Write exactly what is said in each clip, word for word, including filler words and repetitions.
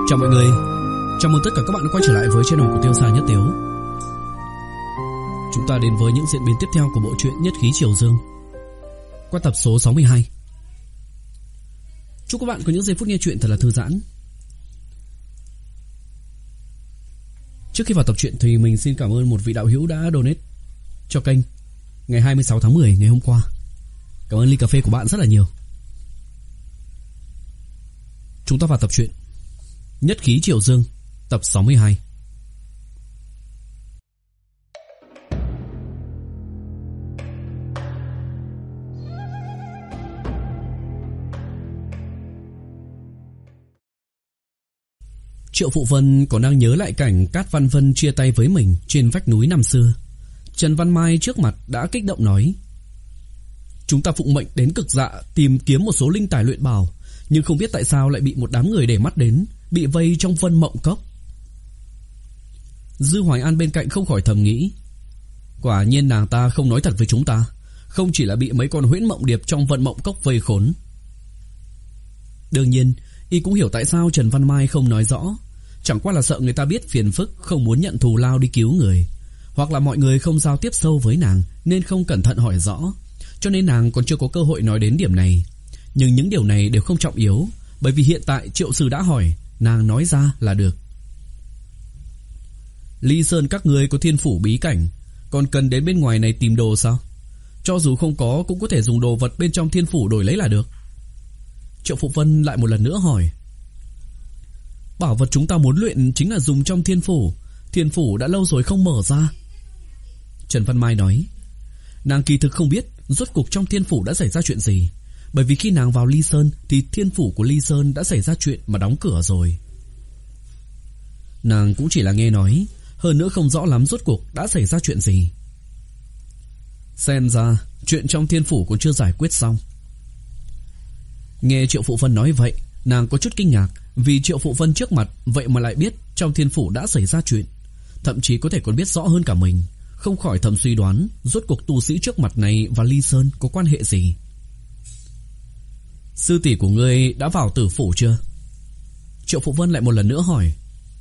Chào mọi người, chào mừng tất cả các bạn quay trở lại với channel của Tiêu Sa Nhất Tiếu. Chúng ta đến với những diễn biến tiếp theo của bộ truyện Nhất Khí Triều Dương qua tập số sáu mươi hai. Chúc các bạn có những giây phút nghe truyện thật là thư giãn. Trước khi vào tập truyện thì mình xin cảm ơn một vị đạo hữu đã donate cho kênh ngày hai mươi sáu tháng mười ngày hôm qua. Cảm ơn ly cà phê của bạn rất là nhiều. Chúng ta vào tập truyện Nhất Khí Triều Dương tập sáu mươi hai. Triệu Phụ Vân còn đang nhớ lại cảnh Cát Văn Vân chia tay với mình trên vách núi năm xưa. Trần Văn Mai trước mặt đã kích động nói: "Chúng ta phụng mệnh đến Cực Dạ tìm kiếm một số linh tài luyện bảo, nhưng không biết tại sao lại bị một đám người để mắt đến, bị vây trong Vân Mộng Cốc." Dư Hoài An bên cạnh không khỏi thầm nghĩ: quả nhiên nàng ta không nói thật với chúng ta, không chỉ là bị mấy con huyễn mộng điệp trong Vân Mộng Cốc vây khốn. Đương nhiên, y cũng hiểu tại sao Trần Văn Mai không nói rõ, chẳng qua là sợ người ta biết phiền phức, không muốn nhận thù lao đi cứu người, hoặc là mọi người không giao tiếp sâu với nàng nên không cẩn thận hỏi rõ, cho nên nàng còn chưa có cơ hội nói đến điểm này. Nhưng những điều này đều không trọng yếu, bởi vì hiện tại Triệu Sư đã hỏi, nàng nói ra là được. Ly Sơn các ngươi có thiên phủ bí cảnh, còn cần đến bên ngoài này tìm đồ sao? Cho dù không có cũng có thể dùng đồ vật bên trong thiên phủ đổi lấy là được. Triệu Phụ Vân lại một lần nữa hỏi: bảo vật chúng ta muốn luyện chính là dùng trong thiên phủ, thiên phủ đã lâu rồi không mở ra. Trần Văn Mai nói: nàng kỳ thực không biết rốt cuộc trong thiên phủ đã xảy ra chuyện gì, bởi vì khi nàng vào Ly Sơn thì thiên phủ của Ly Sơn đã xảy ra chuyện mà đóng cửa rồi. Nàng cũng chỉ là nghe nói, hơn nữa không rõ lắm rốt cuộc đã xảy ra chuyện gì. Xem ra chuyện trong thiên phủ còn chưa giải quyết xong. Nghe Triệu Phụ Vân nói vậy, nàng có chút kinh ngạc, vì Triệu Phụ Vân trước mặt vậy mà lại biết trong thiên phủ đã xảy ra chuyện, thậm chí có thể còn biết rõ hơn cả mình, không khỏi thầm suy đoán rốt cuộc tu sĩ trước mặt này và Ly Sơn có quan hệ gì. Sư tỷ của ngươi đã vào tử phủ chưa? Triệu Phụ Vân lại một lần nữa hỏi.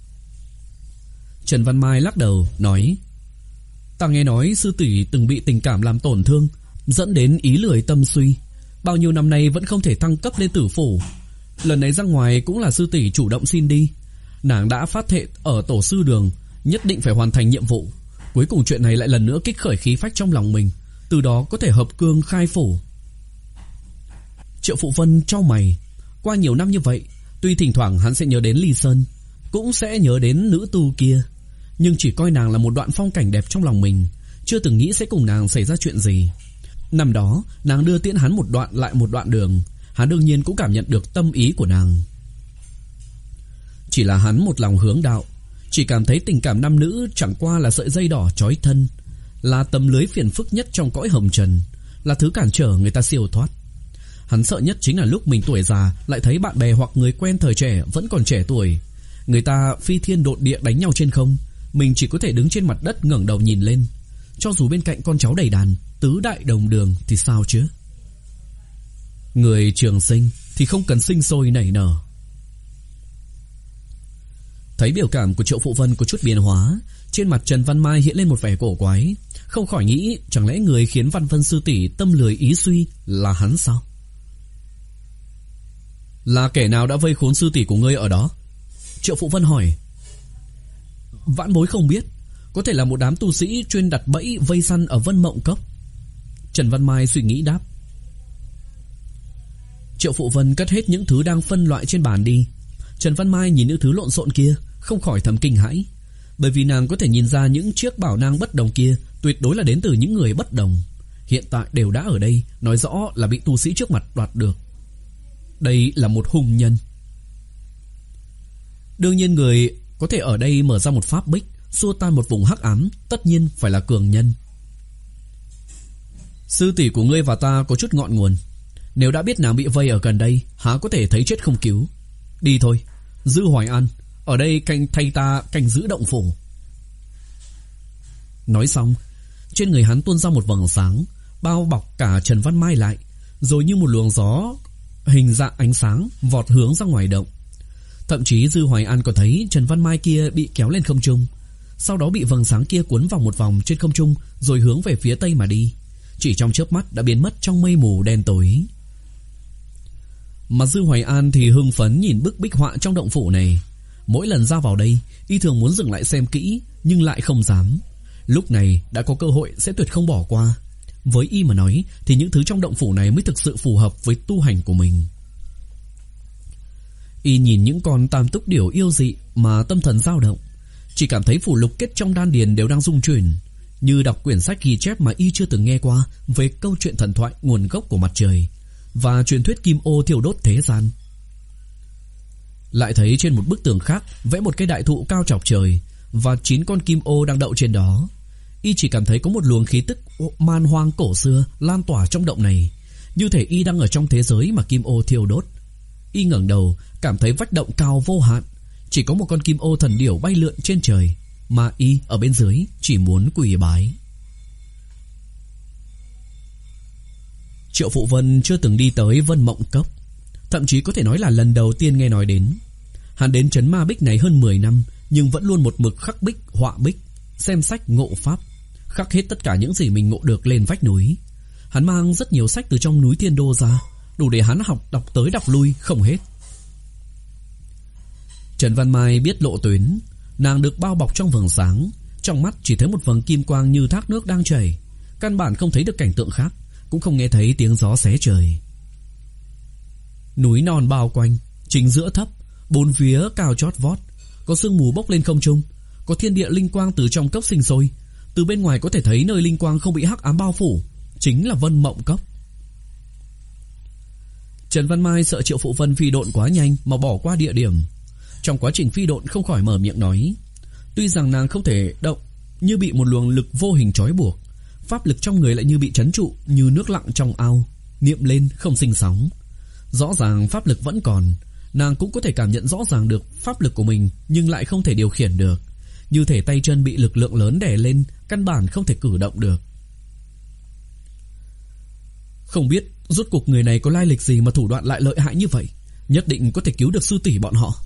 Trần Văn Mai lắc đầu nói: ta nghe nói sư tỷ từng bị tình cảm làm tổn thương, dẫn đến ý lười tâm suy, bao nhiêu năm nay vẫn không thể thăng cấp lên tử phủ. Lần này ra ngoài cũng là sư tỷ chủ động xin đi. Nàng đã phát thệ ở tổ sư đường nhất định phải hoàn thành nhiệm vụ. Cuối cùng chuyện này lại lần nữa kích khởi khí phách trong lòng mình, từ đó có thể hợp cương khai phủ. Triệu Phụ Vân chau mày. Qua nhiều năm như vậy, tuy thỉnh thoảng hắn sẽ nhớ đến Ly Sơn, cũng sẽ nhớ đến nữ tu kia, nhưng chỉ coi nàng là một đoạn phong cảnh đẹp trong lòng mình, chưa từng nghĩ sẽ cùng nàng xảy ra chuyện gì. Năm đó nàng đưa tiễn hắn một đoạn lại một đoạn đường, hắn đương nhiên cũng cảm nhận được tâm ý của nàng. Chỉ là hắn một lòng hướng đạo, chỉ cảm thấy tình cảm nam nữ chẳng qua là sợi dây đỏ trói thân, là tấm lưới phiền phức nhất trong cõi hồng trần, là thứ cản trở người ta siêu thoát. Hắn sợ nhất chính là lúc mình tuổi già lại thấy bạn bè hoặc người quen thời trẻ vẫn còn trẻ tuổi, người ta phi thiên độn địa đánh nhau trên không, mình chỉ có thể đứng trên mặt đất ngẩng đầu nhìn lên. Cho dù bên cạnh con cháu đầy đàn, tứ đại đồng đường thì sao chứ? Người trường sinh thì không cần sinh sôi nảy nở. Thấy biểu cảm của Triệu Phụ Vân có chút biến hóa, trên mặt Trần Văn Mai hiện lên một vẻ cổ quái, không khỏi nghĩ chẳng lẽ người khiến Văn Vân sư tỷ tâm lười ý suy là hắn sao? Là kẻ nào đã vây khốn sư tỷ của ngươi ở đó? Triệu Phụ Vân hỏi. Vãn bối không biết, có thể là một đám tu sĩ chuyên đặt bẫy vây săn ở Vân Mộng Cốc. Trần Văn Mai suy nghĩ đáp. Triệu Phụ Vân cất hết những thứ đang phân loại trên bàn đi. Trần Văn Mai nhìn những thứ lộn xộn kia, không khỏi thầm kinh hãi, bởi vì nàng có thể nhìn ra những chiếc bảo nang bất đồng kia tuyệt đối là đến từ những người bất đồng. Hiện tại đều đã ở đây, nói rõ là bị tu sĩ trước mặt đoạt được. Đây là một hung nhân. Đương nhiên người có thể ở đây mở ra một pháp bích, xua tan một vùng hắc ám, tất nhiên phải là cường nhân. Sư tỷ của ngươi và ta có chút ngọn nguồn, nếu đã biết nàng bị vây ở gần đây, há có thể thấy chết không cứu. Đi thôi, Dư Hoài An, ở đây canh thay ta canh giữ động phủ. Nói xong, trên người hắn tuôn ra một vầng sáng, bao bọc cả Trần Văn Mai lại, rồi như một luồng gió hình dạng ánh sáng vọt hướng ra ngoài động. Thậm chí Dư Hoài An còn thấy Trần Văn Mai kia bị kéo lên không trung, sau đó bị vầng sáng kia cuốn vòng một vòng trên không trung rồi hướng về phía tây mà đi. Chỉ trong chớp mắt đã biến mất trong mây mù đen tối. Mà Dư Hoài An thì hưng phấn nhìn bức bích họa trong động phủ này. Mỗi lần ra vào đây, y thường muốn dừng lại xem kỹ nhưng lại không dám. Lúc này đã có cơ hội sẽ tuyệt không bỏ qua. Với y mà nói thì những thứ trong động phủ này mới thực sự phù hợp với tu hành của mình. Y nhìn những con tam túc điểu yêu dị mà tâm thần dao động, chỉ cảm thấy phủ lục kết trong đan điền đều đang rung chuyển, như đọc quyển sách ghi chép mà y chưa từng nghe qua về câu chuyện thần thoại nguồn gốc của mặt trời và truyền thuyết kim ô thiêu đốt thế gian. Lại thấy trên một bức tường khác vẽ một cây đại thụ cao chọc trời và chín con kim ô đang đậu trên đó. Y chỉ cảm thấy có một luồng khí tức man hoang cổ xưa lan tỏa trong động này, như thể y đang ở trong thế giới mà kim ô thiêu đốt. Y ngẩng đầu, cảm thấy vách động cao vô hạn, chỉ có một con kim ô thần điểu bay lượn trên trời, mà y ở bên dưới chỉ muốn quỳ bái. Triệu Phụ Vân chưa từng đi tới Vân Mộng Cốc, thậm chí có thể nói là lần đầu tiên nghe nói đến. Hắn đến trấn Ma Bích này hơn mười năm, nhưng vẫn luôn một mực khắc bích, họa bích, xem sách ngộ pháp, khắc hết tất cả những gì mình ngộ được lên vách núi. Hắn mang rất nhiều sách từ trong núi Thiên Đô ra, đủ để hắn học đọc tới đọc lui không hết. Trần Văn Mai biết lộ tuyến, nàng được bao bọc trong vầng sáng, trong mắt chỉ thấy một vầng kim quang như thác nước đang chảy, căn bản không thấy được cảnh tượng khác, cũng không nghe thấy tiếng gió xé trời. Núi non bao quanh, chính giữa thấp, bốn phía cao chót vót, có sương mù bốc lên không trung, có thiên địa linh quang từ trong cốc sinh sôi, từ bên ngoài có thể thấy nơi linh quang không bị hắc ám bao phủ, chính là Vân Mộng Cốc. Trần Văn Mai sợ Triệu Phụ Vân phi độn quá nhanh mà bỏ qua địa điểm. Trong quá trình phi độn không khỏi mở miệng nói, tuy rằng nàng không thể động, như bị một luồng lực vô hình trói buộc, pháp lực trong người lại như bị trấn trụ, như nước lặng trong ao, niệm lên không sinh sóng. Rõ ràng pháp lực vẫn còn, nàng cũng có thể cảm nhận rõ ràng được pháp lực của mình, nhưng lại không thể điều khiển được, như thể tay chân bị lực lượng lớn đè lên, căn bản không thể cử động được. Không biết rốt cuộc người này có lai lịch gì mà thủ đoạn lại lợi hại như vậy, nhất định có thể cứu được sư tỷ bọn họ.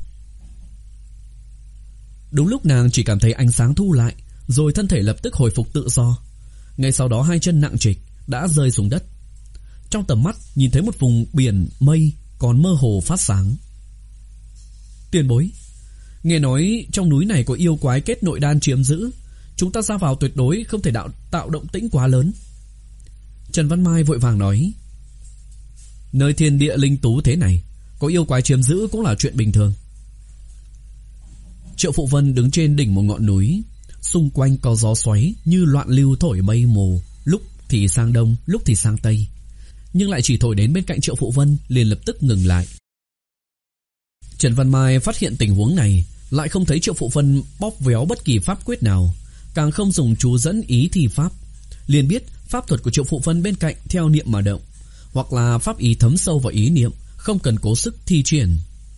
Đúng lúc nàng chỉ cảm thấy ánh sáng thu lại, rồi thân thể lập tức hồi phục tự do. Ngay sau đó hai chân nặng trịch đã rơi xuống đất. Trong tầm mắt nhìn thấy một vùng biển mây còn mơ hồ phát sáng. Tiền bối, nghe nói trong núi này có yêu quái kết nội đan chiếm giữ, chúng ta ra vào tuyệt đối không thể đạo, tạo động tĩnh quá lớn. Trần Văn Mai vội vàng nói, nơi thiên địa linh tú thế này, có yêu quái chiếm giữ cũng là chuyện bình thường. Triệu Phụ Vân đứng trên đỉnh một ngọn núi, xung quanh có gió xoáy như loạn lưu thổi mây mù, lúc thì sang đông, lúc thì sang tây, nhưng lại chỉ thổi đến bên cạnh Triệu Phụ Vân liền lập tức ngừng lại. Trần Văn Mai phát hiện tình huống này, lại không thấy Triệu Phụ Vân bóp véo bất kỳ pháp quyết nào, càng không dùng chú dẫn ý thi pháp, liền biết pháp thuật của Triệu Phụ Vân bên cạnh theo niệm mà động, hoặc là pháp ý thấm sâu vào ý niệm, không cần cố sức thi triển.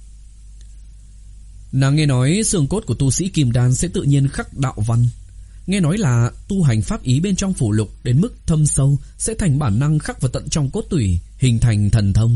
Nàng nghe nói xương cốt của tu sĩ kim đan sẽ tự nhiên khắc đạo văn, nghe nói là tu hành pháp ý bên trong phủ lục đến mức thâm sâu sẽ thành bản năng khắc vào tận trong cốt tủy, hình thành thần thông.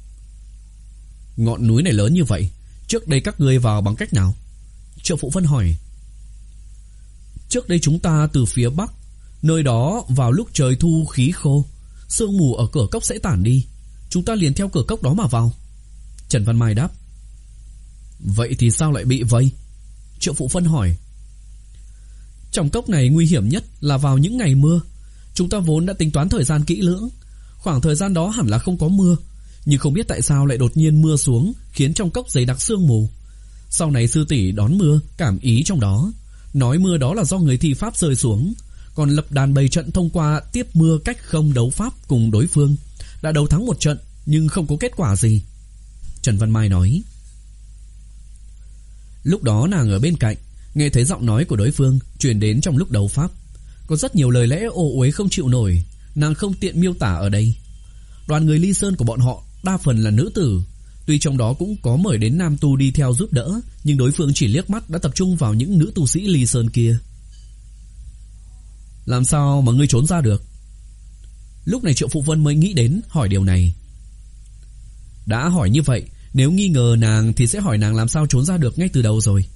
Ngọn núi này lớn như vậy, trước đây các ngươi vào bằng cách nào? Triệu Phụ Vân hỏi. Trước đây chúng ta từ phía bắc, nơi đó vào lúc trời thu khí khô, sương mù ở cửa cốc sẽ tản đi, chúng ta liền theo cửa cốc đó mà vào. Trần Văn Mai đáp. Vậy thì sao lại bị vây? Triệu Phụ Vân hỏi. Trong cốc này nguy hiểm nhất là vào những ngày mưa. Chúng ta vốn đã tính toán thời gian kỹ lưỡng, khoảng thời gian đó hẳn là không có mưa, nhưng không biết tại sao lại đột nhiên mưa xuống, khiến trong cốc dày đặc sương mù. Sau này sư tỷ đón mưa, cảm ý trong đó, nói mưa đó là do người thi pháp rơi xuống, còn lập đàn bày trận thông qua tiếp mưa cách không đấu pháp cùng đối phương, đã đấu thắng một trận nhưng không có kết quả gì. Trần Văn Mai nói. Lúc đó nàng ở bên cạnh, nghe thấy giọng nói của đối phương truyền đến trong lúc đấu pháp, có rất nhiều lời lẽ ô uế không chịu nổi, nàng không tiện miêu tả ở đây. Đoàn người Ly Sơn của bọn họ đa phần là nữ tử, tuy trong đó cũng có mời đến nam tu đi theo giúp đỡ, nhưng đối phương chỉ liếc mắt đã tập trung vào những nữ tu sĩ Ly Sơn kia. Làm sao mà ngươi trốn ra được? Lúc này Triệu Phụ Vân mới nghĩ đến hỏi điều này. Đã hỏi như vậy, Nếu nghi ngờ nàng thì sẽ hỏi nàng làm sao trốn ra được ngay từ đầu rồi.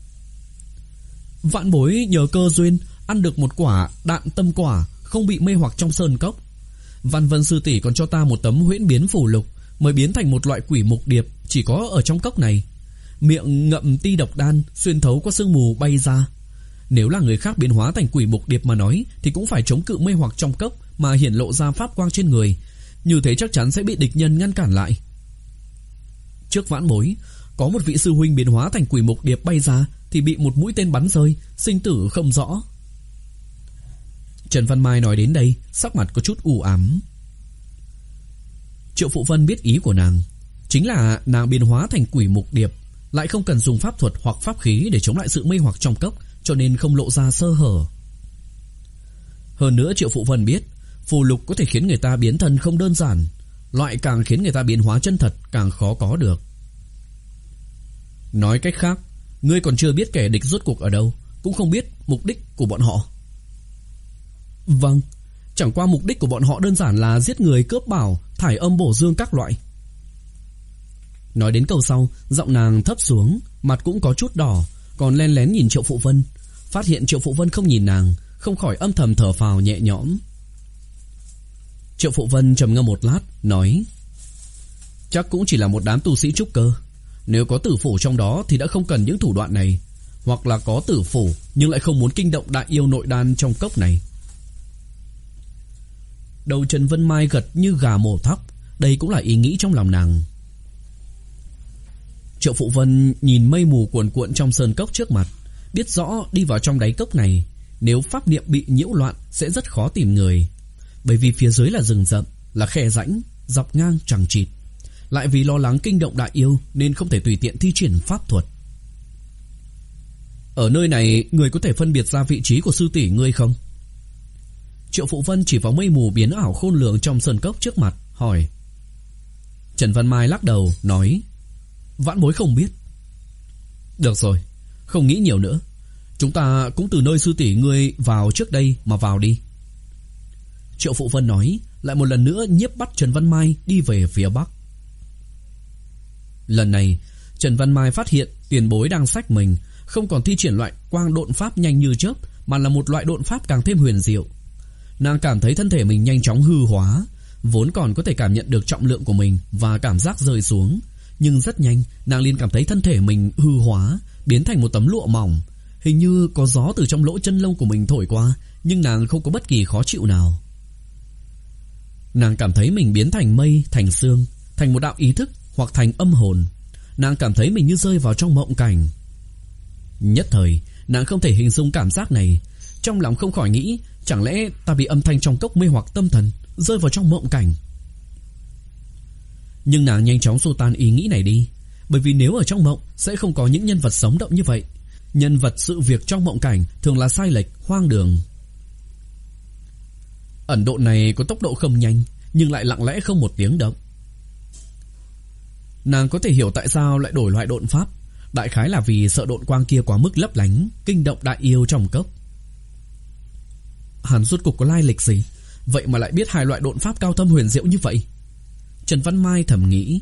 Vãn bối nhờ cơ duyên ăn được một quả đạn tâm quả, không bị mê hoặc trong sơn cốc. Văn Vân sư tỷ còn cho ta một tấm huyễn biến phù lục, mới biến thành một loại quỷ mục điệp chỉ có ở trong cốc này. Miệng ngậm ti độc đan, xuyên thấu qua sương mù bay ra. Nếu là người khác biến hóa thành quỷ mục điệp mà nói thì cũng phải chống cự mê hoặc trong cốc mà hiển lộ ra pháp quang trên người. Như thế chắc chắn sẽ bị địch nhân ngăn cản lại. Trước vãn bối, có một vị sư huynh biến hóa thành quỷ mục điệp bay ra thì bị một mũi tên bắn rơi, sinh tử không rõ. Trần Văn Mai nói đến đây, sắc mặt có chút u ám. Triệu Phụ Vân biết ý của nàng, chính là nàng biến hóa thành quỷ mục điệp, lại không cần dùng pháp thuật hoặc pháp khí để chống lại sự mê hoặc trong cốc, cho nên không lộ ra sơ hở. Hơn nữa Triệu Phụ Vân biết, phù lục có thể khiến người ta biến thân không đơn giản, loại càng khiến người ta biến hóa chân thật càng khó có được. Nói cách khác, ngươi còn chưa biết kẻ địch rốt cuộc ở đâu, cũng không biết mục đích của bọn họ. Vâng, chẳng qua mục đích của bọn họ đơn giản là giết người, cướp bảo, thải âm bổ dương các loại. Nói đến câu sau, giọng nàng thấp xuống, mặt cũng có chút đỏ, còn len lén nhìn Triệu Phụ Vân. Phát hiện Triệu Phụ Vân không nhìn nàng, không khỏi âm thầm thở phào nhẹ nhõm. Triệu Phụ Vân trầm ngâm một lát, nói: chắc cũng chỉ là một đám tu sĩ trúc cơ. Nếu có tử phủ trong đó thì đã không cần những thủ đoạn này, hoặc là có tử phủ nhưng lại không muốn kinh động đại yêu nội đan trong cốc này. Đầu Trần Vân Mai gật như gà mổ thóc, đây cũng là ý nghĩ trong lòng nàng. Triệu Phụ Vân nhìn mây mù cuồn cuộn trong sơn cốc trước mặt, biết rõ đi vào trong đáy cốc này, nếu pháp niệm bị nhiễu loạn sẽ rất khó tìm người. Bởi vì phía dưới là rừng rậm, là khe rãnh, dọc ngang chằng chịt. Lại vì lo lắng kinh động đại yêu nên không thể tùy tiện thi triển pháp thuật. Ở nơi này, người có thể phân biệt ra vị trí của sư tỷ ngươi không? Triệu Phụ Vân chỉ vào mây mù biến ảo khôn lường trong sơn cốc trước mặt, hỏi. Trần Văn Mai lắc đầu, nói: vãn bối không biết. Được rồi, không nghĩ nhiều nữa. Chúng ta cũng từ nơi sư tỷ ngươi vào trước đây mà vào đi. Triệu Phụ Vân nói, lại một lần nữa nhiếp bắt Trần Văn Mai đi về phía bắc. Lần này, Trần Văn Mai phát hiện tiền bối đang xách mình không còn thi triển loại quang độn pháp nhanh như chớp, mà là một loại độn pháp càng thêm huyền diệu. Nàng cảm thấy thân thể mình nhanh chóng hư hóa, vốn còn có thể cảm nhận được trọng lượng của mình và cảm giác rơi xuống, nhưng rất nhanh nàng liền cảm thấy thân thể mình hư hóa, biến thành một tấm lụa mỏng. Hình như có gió từ trong lỗ chân lông của mình thổi qua, nhưng nàng không có bất kỳ khó chịu nào. Nàng cảm thấy mình biến thành mây, thành sương, thành một đạo ý thức hoặc thành âm hồn. Nàng cảm thấy mình như rơi vào trong mộng cảnh. Nhất thời, nàng không thể hình dung cảm giác này, trong lòng không khỏi nghĩ, chẳng lẽ ta bị âm thanh trong cốc mê hoặc tâm thần, rơi vào trong mộng cảnh. Nhưng nàng nhanh chóng xua tan ý nghĩ này đi, bởi vì nếu ở trong mộng sẽ không có những nhân vật sống động như vậy. Nhân vật sự việc trong mộng cảnh thường là sai lệch, hoang đường. Ẩn độn này có tốc độ không nhanh, nhưng lại lặng lẽ không một tiếng động. Nàng có thể hiểu tại sao lại đổi loại độn pháp, đại khái là vì sợ độn quang kia quá mức lấp lánh, kinh động đại yêu trong cốc. Hắn rốt cuộc có lai lịch gì, vậy mà lại biết hai loại độn pháp cao thâm huyền diệu như vậy? Trần Văn Mai thầm nghĩ.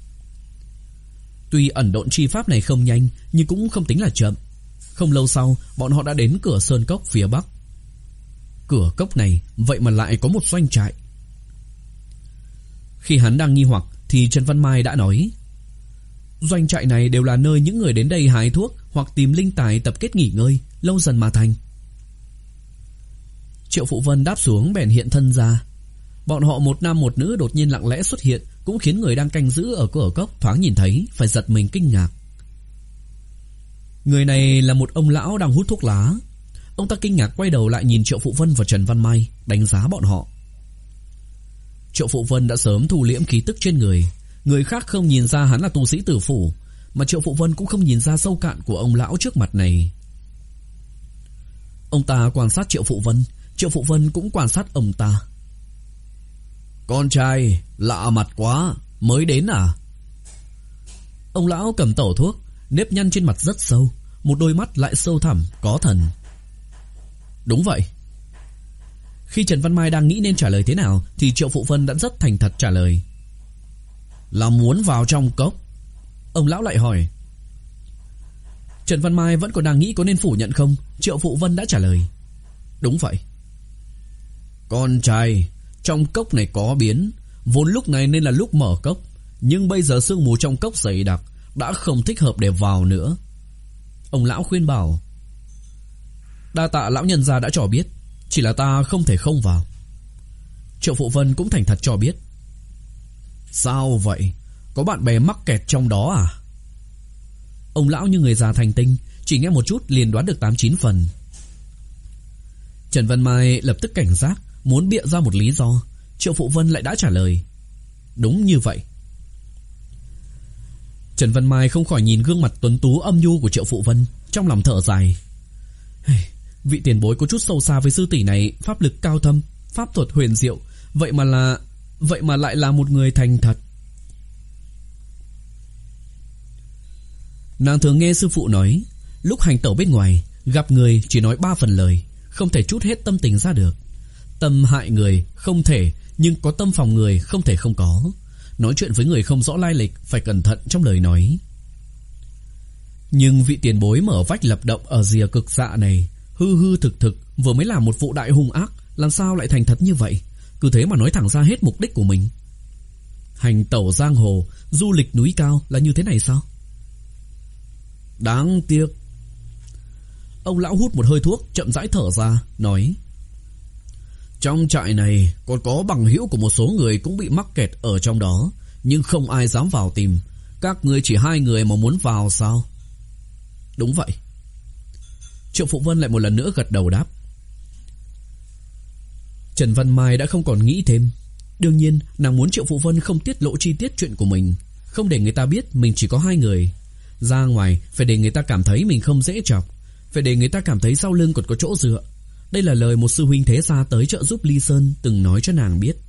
Tuy ẩn độn chi pháp này không nhanh, nhưng cũng không tính là chậm. Không lâu sau, bọn họ đã đến cửa sơn cốc phía bắc. Cửa cốc này vậy mà lại có một doanh trại. Khi hắn đang nghi hoặc thì Trần Văn Mai đã nói: doanh trại này đều là nơi những người đến đây hái thuốc hoặc tìm linh tài tập kết nghỉ ngơi, lâu dần mà thành. Triệu Phụ Vân đáp xuống bèn hiện thân ra. Bọn họ một nam một nữ đột nhiên lặng lẽ xuất hiện, cũng khiến người đang canh giữ ở cửa cốc thoáng nhìn thấy phải giật mình kinh ngạc. Người này là một ông lão đang hút thuốc lá. Ông ta kinh ngạc quay đầu lại nhìn Triệu Phụ Vân và Trần Văn Mai, đánh giá bọn họ. Triệu Phụ Vân đã sớm thu liễm khí tức trên người, người khác không nhìn ra hắn là tu sĩ tử phủ, mà Triệu Phụ Vân cũng không nhìn ra sâu cạn của ông lão trước mặt này. Ông ta quan sát Triệu Phụ Vân, Triệu Phụ Vân cũng quan sát ông ta. Con trai, lạ mặt quá, mới đến à? Ông lão cầm tẩu thuốc, nếp nhăn trên mặt rất sâu, một đôi mắt lại sâu thẳm, có thần. Đúng vậy. Khi Trần Văn Mai đang nghĩ nên trả lời thế nào thì Triệu Phụ Vân đã rất thành thật trả lời: là muốn vào trong cốc, Ông lão lại hỏi. Trần Văn Mai vẫn còn đang nghĩ có nên phủ nhận không. Triệu Phụ Vân đã trả lời. Đúng vậy. Con trai, trong cốc này có biến. Vốn lúc này nên là lúc mở cốc, nhưng bây giờ sương mù trong cốc dày đặc, đã không thích hợp để vào nữa. Ông lão khuyên bảo. Đa tạ lão nhân gia đã cho biết, chỉ là ta không thể không vào. Triệu Phụ Vân cũng thành thật cho biết. Sao vậy? Có bạn bè mắc kẹt trong đó à? Ông lão như người già thành tinh, chỉ nghe một chút liền đoán được tám chín phần. Trần Văn Mai lập tức cảnh giác, muốn bịa ra một lý do. Triệu Phụ Vân lại đã trả lời. Đúng như vậy. Trần Văn Mai không khỏi nhìn gương mặt tuấn tú âm nhu của Triệu Phụ Vân, trong lòng thở dài. Vị tiền bối có chút sâu xa với sư tỷ này, pháp lực cao thâm, pháp thuật huyền diệu, vậy mà là vậy mà lại là một người thành thật. Nàng thường nghe sư phụ nói, lúc hành tẩu bên ngoài, gặp người chỉ nói ba phần lời, không thể trút hết tâm tình ra được. Tâm hại người không thể, nhưng có tâm phòng người không thể không có. Nói chuyện với người không rõ lai lịch phải cẩn thận trong lời nói. Nhưng vị tiền bối mở vách lập động ở rìa cực dạ này, hư hư thực thực vừa mới làm một vụ đại hung ác, làm sao lại thành thật như vậy? Cứ thế mà nói thẳng ra hết mục đích của mình. Hành tẩu giang hồ, du lịch núi cao là như thế này sao? Đáng tiếc. Ông lão hút một hơi thuốc, chậm rãi thở ra, nói. Trong trại này còn có bằng hữu của một số người cũng bị mắc kẹt ở trong đó, nhưng không ai dám vào tìm. Các ngươi chỉ hai người mà muốn vào sao? Đúng vậy. Triệu Phụ Vân lại một lần nữa gật đầu đáp. Trần Văn Mai đã không còn nghĩ thêm. Đương nhiên nàng muốn Triệu Phụ Vân không tiết lộ chi tiết chuyện của mình, không để người ta biết mình chỉ có hai người. Ra ngoài phải để người ta cảm thấy mình không dễ chọc, phải để người ta cảm thấy sau lưng còn có chỗ dựa. Đây là lời một sư huynh thế gia tới trợ giúp Ly Sơn từng nói cho nàng biết.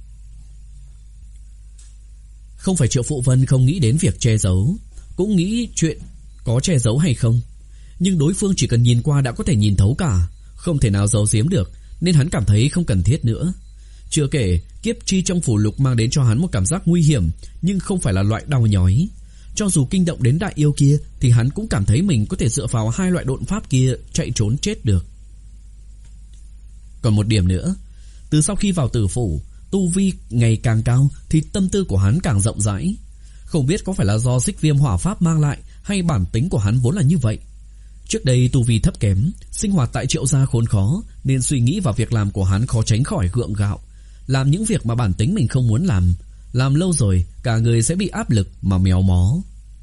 Không phải Triệu Phụ Vân không nghĩ đến việc che giấu, cũng nghĩ chuyện có che giấu hay không, nhưng đối phương chỉ cần nhìn qua đã có thể nhìn thấu cả, không thể nào giấu giếm được, nên hắn cảm thấy không cần thiết nữa. Chưa kể kiếp chi trong phủ lục mang đến cho hắn một cảm giác nguy hiểm, nhưng không phải là loại đau nhói. Cho dù kinh động đến đại yêu kia thì hắn cũng cảm thấy mình có thể dựa vào hai loại độn pháp kia chạy trốn chết được. Còn một điểm nữa, từ sau khi vào tử phủ, tu vi ngày càng cao thì tâm tư của hắn càng rộng rãi. Không biết có phải là do xích viêm hỏa pháp mang lại, hay bản tính của hắn vốn là như vậy. Trước đây tu vi thấp kém, sinh hoạt tại Triệu gia khốn khó, nên suy nghĩ vào việc làm của hắn khó tránh khỏi gượng gạo, làm những việc mà bản tính mình không muốn làm. Làm lâu rồi cả người sẽ bị áp lực mà méo mó.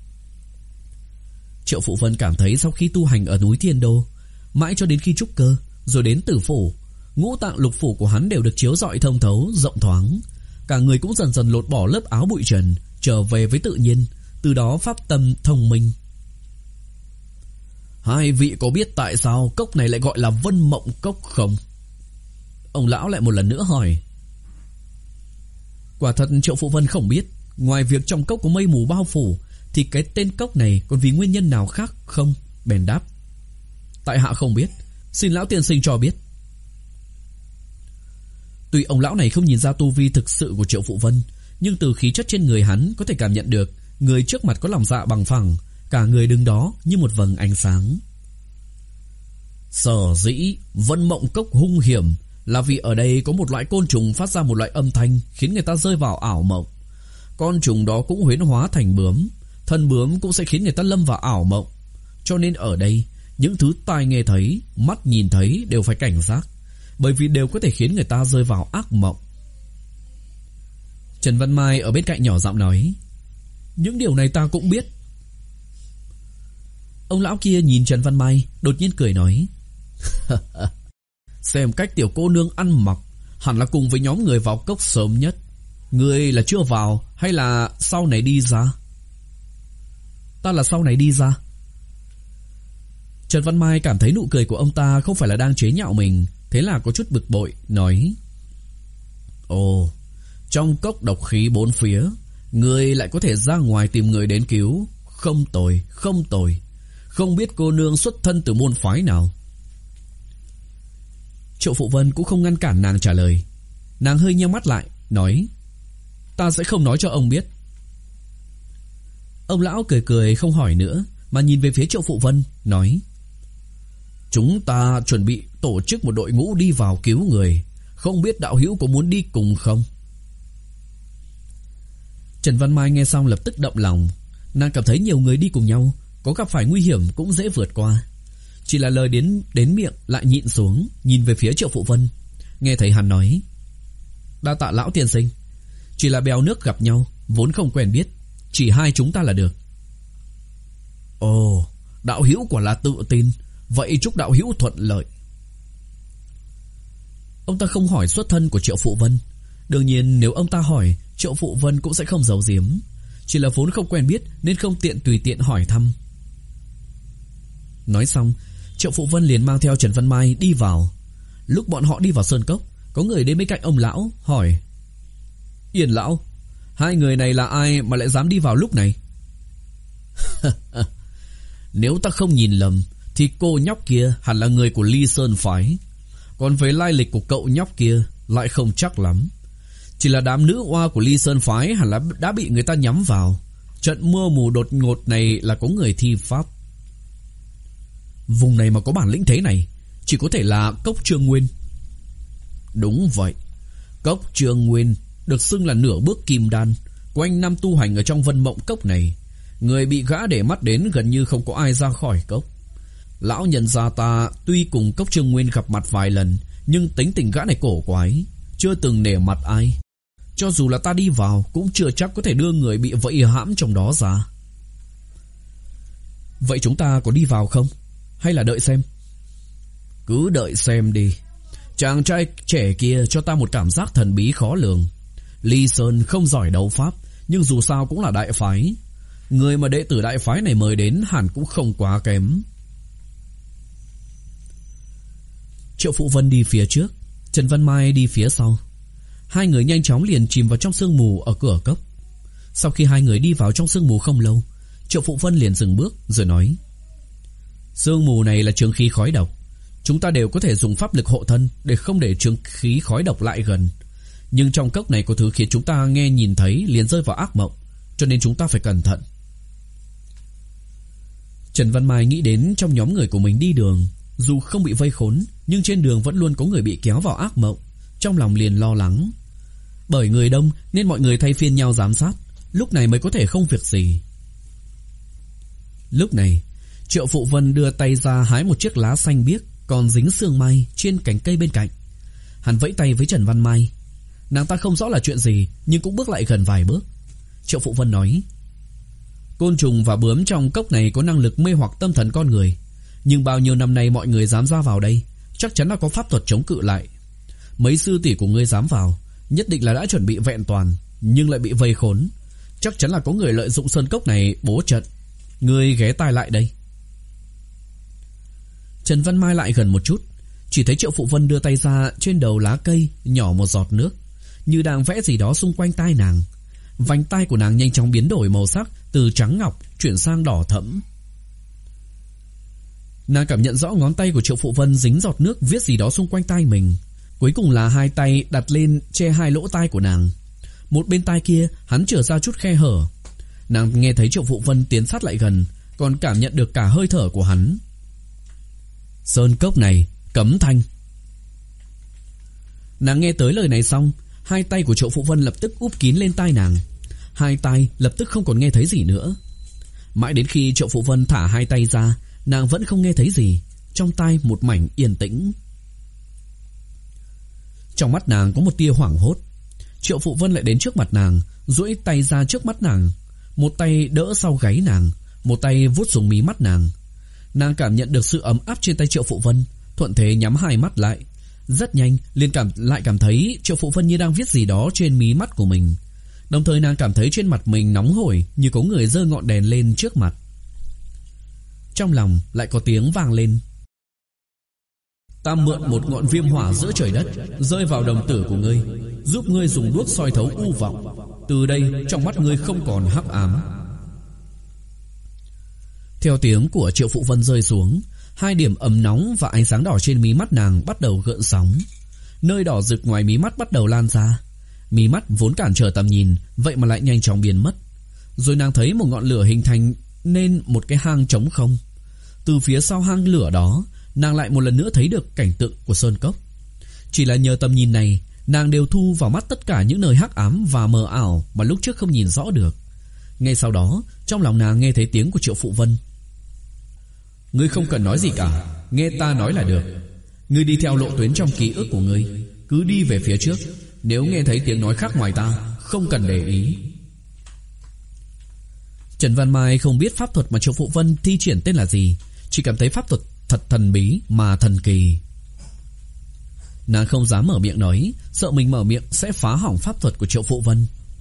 Triệu Phụ Vân cảm thấy sau khi tu hành ở núi Thiên Đô, mãi cho đến khi trúc cơ, rồi đến tử phủ, ngũ tạng lục phủ của hắn đều được chiếu rọi thông thấu, rộng thoáng. Cả người cũng dần dần lột bỏ lớp áo bụi trần, trở về với tự nhiên, từ đó pháp tâm thông minh. Hai vị có biết tại sao cốc này lại gọi là Vân Mộng Cốc không? Ông lão lại một lần nữa hỏi. Quả thật Triệu Phụ Vân không biết. Ngoài việc trong cốc có mây mù bao phủ, thì cái tên cốc này còn vì nguyên nhân nào khác không? Bèn đáp. Tại hạ không biết, xin lão tiên sinh cho biết. Tuy ông lão này không nhìn ra tu vi thực sự của Triệu Phụ Vân, nhưng từ khí chất trên người hắn có thể cảm nhận được người trước mặt có lòng dạ bằng phẳng, cả người đứng đó như một vầng ánh sáng. Sở dĩ Vân Mộng Cốc hung hiểm là vì ở đây có một loại côn trùng phát ra một loại âm thanh khiến người ta rơi vào ảo mộng. Con trùng đó cũng huyễn hóa thành bướm, thân bướm cũng sẽ khiến người ta lâm vào ảo mộng. Cho nên ở đây, những thứ tai nghe thấy, mắt nhìn thấy đều phải cảnh giác, bởi vì đều có thể khiến người ta rơi vào ác mộng. Trần Văn Mai ở bên cạnh nhỏ giọng nói. Những điều này ta cũng biết. Ông lão kia nhìn Trần Văn Mai, đột nhiên cười nói. Xem cách tiểu cô nương ăn mặc, hẳn là cùng với nhóm người vào cốc sớm nhất. Ngươi là chưa vào hay là sau này đi ra? Ta là sau này đi ra. Trần Văn Mai cảm thấy nụ cười của ông ta không phải là đang chế nhạo mình, thế là có chút bực bội, nói. Ồ, trong cốc độc khí bốn phía, ngươi lại có thể ra ngoài tìm người đến cứu. Không tồi, không tồi. Không biết cô nương xuất thân từ môn phái nào? Triệu Phụ Vân cũng không ngăn cản nàng trả lời. Nàng hơi nheo mắt lại, nói. Ta sẽ không nói cho ông biết. Ông lão cười cười không hỏi nữa, mà nhìn về phía Triệu Phụ Vân, nói: Chúng ta chuẩn bị tổ chức một đội ngũ đi vào cứu người, không biết đạo hữu có muốn đi cùng không? Trần Văn Mai nghe xong lập tức động lòng. Nàng cảm thấy nhiều người đi cùng nhau, có gặp phải nguy hiểm cũng dễ vượt qua. Chỉ là lời đến đến miệng lại nhịn xuống, nhìn về phía Triệu Phụ Vân. Nghe thấy hắn nói: Đa tạ lão tiên sinh, chỉ là bèo nước gặp nhau, vốn không quen biết, chỉ hai chúng ta là được. Ồ, đạo hữu quả là tự tin, vậy chúc đạo hữu thuận lợi. Ông ta không hỏi xuất thân của Triệu Phụ Vân. Đương nhiên nếu ông ta hỏi, Triệu Phụ Vân cũng sẽ không giấu giếm. Chỉ là vốn không quen biết nên không tiện tùy tiện hỏi thăm. Nói xong, Triệu Phụ Vân liền mang theo Trần Văn Mai đi vào. Lúc bọn họ đi vào sơn cốc, có người đến bên cạnh ông lão hỏi: Yên lão, hai người này là ai mà lại dám đi vào lúc này? Nếu ta không nhìn lầm thì cô nhóc kia hẳn là người của Ly Sơn phái. Còn về lai lịch của cậu nhóc kia lại không chắc lắm. Chỉ là đám nữ oa của Ly Sơn phái hẳn là đã bị người ta nhắm vào. Trận mưa mù đột ngột này là có người thi pháp. Vùng này mà có bản lĩnh thế này chỉ có thể là Cốc Trương Nguyên. Đúng vậy, Cốc Trương Nguyên được xưng là nửa bước kim đan, quanh năm tu hành ở trong Vân Mộng Cốc này. Người bị gã để mắt đến gần như không có ai ra khỏi cốc. Lão nhân gia ta tuy cùng Cốc Trương Nguyên gặp mặt vài lần, nhưng tính tình gã này cổ quái, chưa từng nể mặt ai. Cho dù là ta đi vào cũng chưa chắc có thể đưa người bị vây hãm trong đó ra. Vậy chúng ta có đi vào không? Hay là đợi xem? Cứ đợi xem đi. Chàng trai trẻ kia cho ta một cảm giác thần bí khó lường. Ly Sơn không giỏi đấu pháp, nhưng dù sao cũng là đại phái. Người mà đệ tử đại phái này mời đến hẳn cũng không quá kém. Triệu Phụ Vân đi phía trước, Trần Văn Mai đi phía sau. Hai người nhanh chóng liền chìm vào trong sương mù ở cửa cốc. Sau khi hai người đi vào trong sương mù không lâu, Triệu Phụ Vân liền dừng bước rồi nói: Sương mù này là chướng khí khói độc. Chúng ta đều có thể dùng pháp lực hộ thân để không để chướng khí khói độc lại gần. Nhưng trong cốc này có thứ khiến chúng ta nghe nhìn thấy liền rơi vào ác mộng, cho nên chúng ta phải cẩn thận. Trần Văn Mai nghĩ đến trong nhóm người của mình đi đường, dù không bị vây khốn, nhưng trên đường vẫn luôn có người bị kéo vào ác mộng. Trong lòng liền lo lắng. Bởi người đông nên mọi người thay phiên nhau giám sát, lúc này mới có thể không việc gì. Lúc này Triệu Phụ Vân đưa tay ra hái một chiếc lá xanh biếc còn dính sương mai trên cành cây bên cạnh. Hắn vẫy tay với Trần Văn Mai. Nàng ta không rõ là chuyện gì, nhưng cũng bước lại gần vài bước. Triệu Phụ Vân nói: Côn trùng và bướm trong cốc này có năng lực mê hoặc tâm thần con người, nhưng bao nhiêu năm nay mọi người dám ra vào đây, chắc chắn là có pháp thuật chống cự lại. Mấy sư tỷ của ngươi dám vào, nhất định là đã chuẩn bị vẹn toàn, nhưng lại bị vây khốn. Chắc chắn là có người lợi dụng sơn cốc này bố trận. Ngươi ghé tai lại đây. Trần Văn Mai lại gần một chút, chỉ thấy Triệu Phụ Vân đưa tay ra, trên đầu lá cây nhỏ một giọt nước, như đang vẽ gì đó xung quanh tai nàng. Vành tai của nàng nhanh chóng biến đổi màu sắc, từ trắng ngọc chuyển sang đỏ thẫm. Nàng cảm nhận rõ ngón tay của Triệu Phụ Vân dính giọt nước viết gì đó xung quanh tai mình. Cuối cùng là hai tay đặt lên che hai lỗ tai của nàng. Một bên tai kia hắn chừa ra chút khe hở. Nàng nghe thấy Triệu Phụ Vân tiến sát lại gần, còn cảm nhận được cả hơi thở của hắn. Sơn cốc này cấm thanh. Nàng nghe tới lời này xong, hai tay của Triệu Phụ Vân lập tức úp kín lên tai nàng. Hai tay lập tức không còn nghe thấy gì nữa. Mãi đến khi Triệu Phụ Vân thả hai tay ra, nàng vẫn không nghe thấy gì. Trong tai một mảnh yên tĩnh. Trong mắt nàng có một tia hoảng hốt. Triệu Phụ Vân lại đến trước mặt nàng, duỗi tay ra trước mắt nàng. Một tay đỡ sau gáy nàng, một tay vuốt xuống mí mắt nàng. Nàng cảm nhận được sự ấm áp trên tay Triệu Phụ Vân, thuận thế nhắm hai mắt lại. Rất nhanh liền cảm lại cảm thấy Triệu Phụ Vân như đang viết gì đó trên mí mắt của mình. Đồng thời nàng cảm thấy trên mặt mình nóng hổi, như có người giơ ngọn đèn lên trước mặt. Trong lòng lại có tiếng vang lên: Ta mượn một ngọn viêm hỏa giữa trời đất, rơi vào đồng tử của ngươi, giúp ngươi dùng đuốc soi thấu u vọng. Từ đây trong mắt ngươi không còn hắc ám. Theo tiếng của Triệu Phụ Vân rơi xuống, hai điểm ấm nóng và ánh sáng đỏ trên mí mắt nàng bắt đầu gợn sóng. Nơi đỏ rực ngoài mí mắt bắt đầu lan ra. Mí mắt vốn cản trở tầm nhìn, vậy mà lại nhanh chóng biến mất. Rồi nàng thấy một ngọn lửa hình thành nên một cái hang trống không. Từ phía sau hang lửa đó, nàng lại một lần nữa thấy được cảnh tượng của sơn cốc. Chỉ là nhờ tầm nhìn này, nàng đều thu vào mắt tất cả những nơi hắc ám và mờ ảo mà lúc trước không nhìn rõ được. Ngay sau đó, trong lòng nàng nghe thấy tiếng của Triệu Phụ Vân. Ngươi không cần nói gì cả, nghe ta nói là được. Ngươi đi theo lộ tuyến trong ký ức của ngươi, cứ đi về phía trước. Nếu nghe thấy tiếng nói khác ngoài ta, không cần để ý. Trần Văn Mai không biết pháp thuật mà Triệu Phụ Vân thi triển tên là gì, chỉ cảm thấy pháp thuật thật thần bí mà thần kỳ. Nàng không dám mở miệng nói, sợ mình mở miệng sẽ phá hỏng pháp thuật của Triệu Phụ Vân.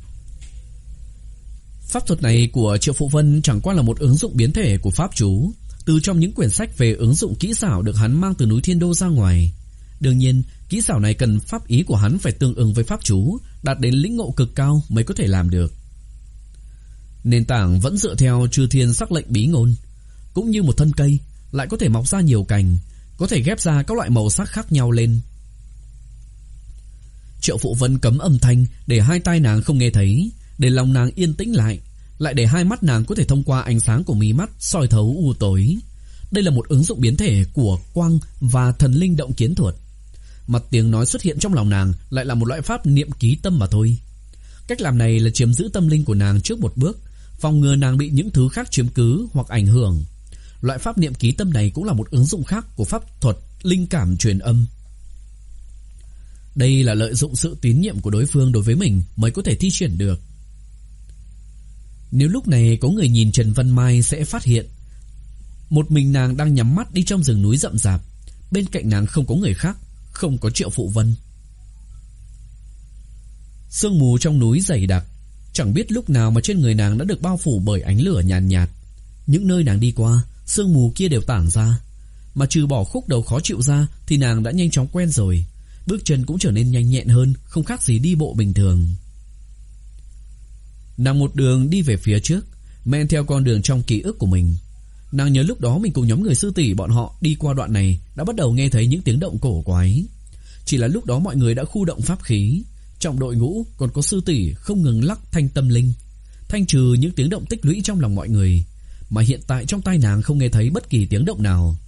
Pháp thuật này của Triệu Phụ Vân chẳng qua là một ứng dụng biến thể của pháp chú, từ trong những quyển sách về ứng dụng kỹ xảo được hắn mang từ núi Thiên Đô ra ngoài. Đương nhiên, kỹ xảo này cần pháp ý của hắn phải tương ứng với pháp chú, đạt đến lĩnh ngộ cực cao mới có thể làm được. Nền tảng vẫn dựa theo Chư Thiên sắc lệnh bí ngôn, cũng như một thân cây, lại có thể mọc ra nhiều cành, có thể ghép ra các loại màu sắc khác nhau lên. Triệu Phụ Vân cấm âm thanh để hai tai nàng không nghe thấy, để lòng nàng yên tĩnh lại, lại để hai mắt nàng có thể thông qua ánh sáng của mí mắt soi thấu u tối. Đây là một ứng dụng biến thể của quang và thần linh động kiến thuật. Mà tiếng nói xuất hiện trong lòng nàng lại là một loại pháp niệm ký tâm mà thôi. Cách làm này là chiếm giữ tâm linh của nàng trước một bước, phòng ngừa nàng bị những thứ khác chiếm cứ hoặc ảnh hưởng. Loại pháp niệm ký tâm này cũng là một ứng dụng khác của pháp thuật linh cảm truyền âm. Đây là lợi dụng sự tín nhiệm của đối phương đối với mình mới có thể thi triển được. Nếu lúc này có người nhìn Trần Văn Mai sẽ phát hiện một mình nàng đang nhắm mắt đi trong rừng núi rậm rạp, bên cạnh nàng không có người khác, không có Triệu Phụ Vân. Sương mù trong núi dày đặc, chẳng biết lúc nào mà trên người nàng đã được bao phủ bởi ánh lửa nhàn nhạt, nhạt. Những nơi nàng đi qua, sương mù kia đều tản ra, mà trừ bỏ khúc đầu khó chịu ra thì nàng đã nhanh chóng quen rồi. Bước chân cũng trở nên nhanh nhẹn hơn, không khác gì đi bộ bình thường. Nàng một đường đi về phía trước, men theo con đường trong ký ức của mình. Nàng nhớ lúc đó mình cùng nhóm người sư tỷ bọn họ đi qua đoạn này đã bắt đầu nghe thấy những tiếng động cổ quái. Chỉ là lúc đó mọi người đã khu động pháp khí, trong đội ngũ còn có sư tỷ không ngừng lắc thanh tâm linh, thanh trừ những tiếng động tích lũy trong lòng mọi người. Mà hiện tại trong tai nàng không nghe thấy bất kỳ tiếng động nào.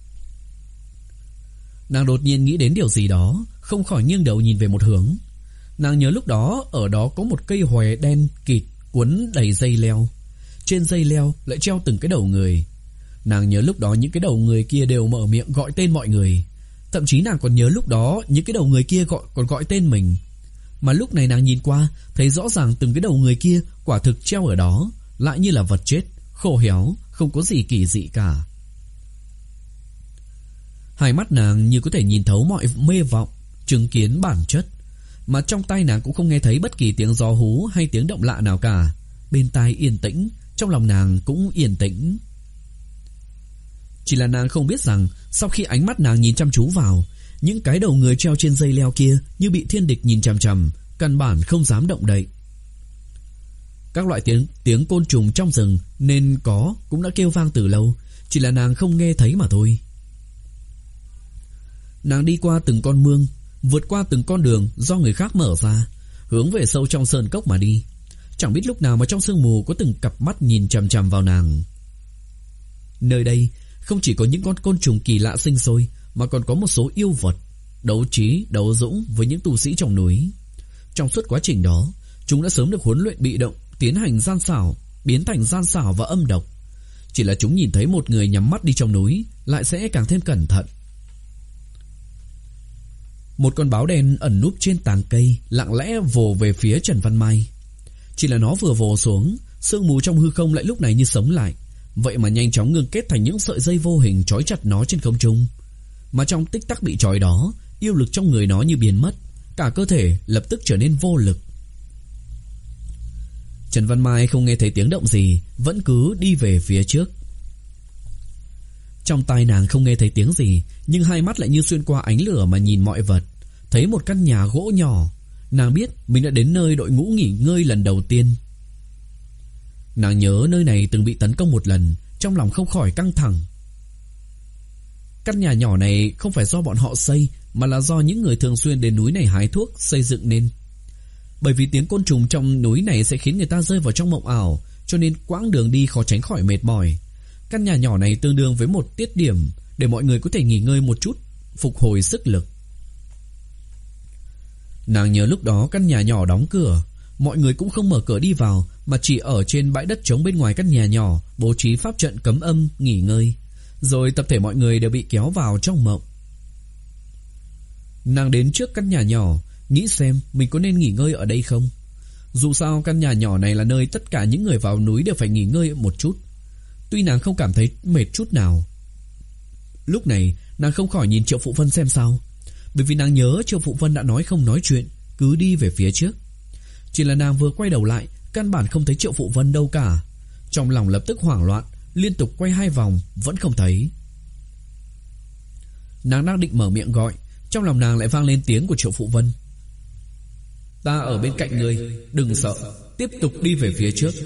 Nàng đột nhiên nghĩ đến điều gì đó, không khỏi nghiêng đầu nhìn về một hướng. Nàng nhớ lúc đó ở đó có một cây hòe đen kịt cuốn đầy dây leo, trên dây leo lại treo từng cái đầu người. Nàng nhớ lúc đó những cái đầu người kia đều mở miệng gọi tên mọi người. Thậm chí nàng còn nhớ lúc đó những cái đầu người kia gọi còn gọi tên mình. Mà lúc này nàng nhìn qua, thấy rõ ràng từng cái đầu người kia quả thực treo ở đó, lại như là vật chết, khô héo, không có gì kỳ dị cả. Hai mắt nàng như có thể nhìn thấu mọi mê vọng, chứng kiến bản chất. Mà trong tai nàng cũng không nghe thấy bất kỳ tiếng gió hú hay tiếng động lạ nào cả. Bên tai yên tĩnh, trong lòng nàng cũng yên tĩnh. Chỉ là nàng không biết rằng sau khi ánh mắt nàng nhìn chăm chú vào, những cái đầu người treo trên dây leo kia như bị thiên địch nhìn chằm chằm, căn bản không dám động đậy. Các loại tiếng tiếng côn trùng trong rừng nên có cũng đã kêu vang từ lâu, chỉ là nàng không nghe thấy mà thôi. Nàng đi qua từng con mương, vượt qua từng con đường do người khác mở ra, hướng về sâu trong sơn cốc mà đi. Chẳng biết lúc nào mà trong sương mù có từng cặp mắt nhìn chằm chằm vào nàng. Nơi đây không chỉ có những con côn trùng kỳ lạ sinh sôi, mà còn có một số yêu vật đấu trí, đấu dũng với những tu sĩ trong núi. Trong suốt quá trình đó, chúng đã sớm được huấn luyện bị động, tiến hành gian xảo, biến thành gian xảo và âm độc. Chỉ là chúng nhìn thấy một người nhắm mắt đi trong núi, lại sẽ càng thêm cẩn thận. Một con báo đen ẩn núp trên tàng cây lặng lẽ vồ về phía Trần Văn Mai. Chỉ là nó vừa vồ xuống, sương mù trong hư không lại lúc này như sống lại, vậy mà nhanh chóng ngưng kết thành những sợi dây vô hình trói chặt nó trên không trung. Mà trong tích tắc bị trói đó, yêu lực trong người nó như biến mất, cả cơ thể lập tức trở nên vô lực. Trần Văn Mai không nghe thấy tiếng động gì, vẫn cứ đi về phía trước. Trong tai nàng không nghe thấy tiếng gì, nhưng hai mắt lại như xuyên qua ánh lửa mà nhìn mọi vật. Thấy một căn nhà gỗ nhỏ, nàng biết mình đã đến nơi đội ngũ nghỉ ngơi lần đầu tiên. Nàng nhớ nơi này từng bị tấn công một lần, trong lòng không khỏi căng thẳng. Căn nhà nhỏ này không phải do bọn họ xây, mà là do những người thường xuyên đến núi này hái thuốc xây dựng nên. Bởi vì tiếng côn trùng trong núi này sẽ khiến người ta rơi vào trong mộng ảo, cho nên quãng đường đi khó tránh khỏi mệt mỏi. Căn nhà nhỏ này tương đương với một tiết điểm để mọi người có thể nghỉ ngơi một chút, phục hồi sức lực. Nàng nhớ lúc đó căn nhà nhỏ đóng cửa, mọi người cũng không mở cửa đi vào, mà chỉ ở trên bãi đất trống bên ngoài căn nhà nhỏ bố trí pháp trận cấm âm nghỉ ngơi. Rồi tập thể mọi người đều bị kéo vào trong mộng. Nàng đến trước căn nhà nhỏ, nghĩ xem mình có nên nghỉ ngơi ở đây không. Dù sao căn nhà nhỏ này là nơi tất cả những người vào núi đều phải nghỉ ngơi một chút. Tuy nàng không cảm thấy mệt chút nào. Lúc này nàng không khỏi nhìn Triệu Phụ Vân xem sao, bởi vì nàng nhớ Triệu Phụ Vân đã nói không nói chuyện, cứ đi về phía trước. Chỉ là nàng vừa quay đầu lại, căn bản không thấy Triệu Phụ Vân đâu cả. Trong lòng lập tức hoảng loạn, liên tục quay hai vòng vẫn không thấy. Nàng đang định mở miệng gọi, trong lòng nàng lại vang lên tiếng của Triệu Phụ Vân. Ta ở bên cạnh ngươi, đừng sợ, tiếp tục đi về phía trước.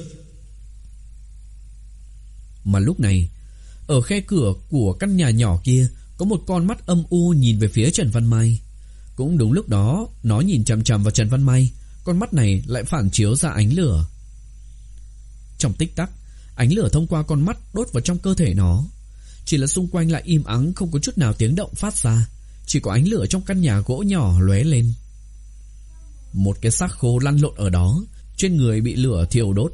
Mà lúc này, ở khe cửa của căn nhà nhỏ kia có một con mắt âm u nhìn về phía Trần Văn Mai. Cũng đúng lúc đó, nó nhìn chằm chằm vào Trần Văn Mai, con mắt này lại phản chiếu ra ánh lửa. Trong tích tắc, ánh lửa thông qua con mắt đốt vào trong cơ thể nó. Chỉ là xung quanh lại im ắng, không có chút nào tiếng động phát ra, chỉ có ánh lửa trong căn nhà gỗ nhỏ lóe lên. Một cái xác khô lăn lộn ở đó, trên người bị lửa thiêu đốt.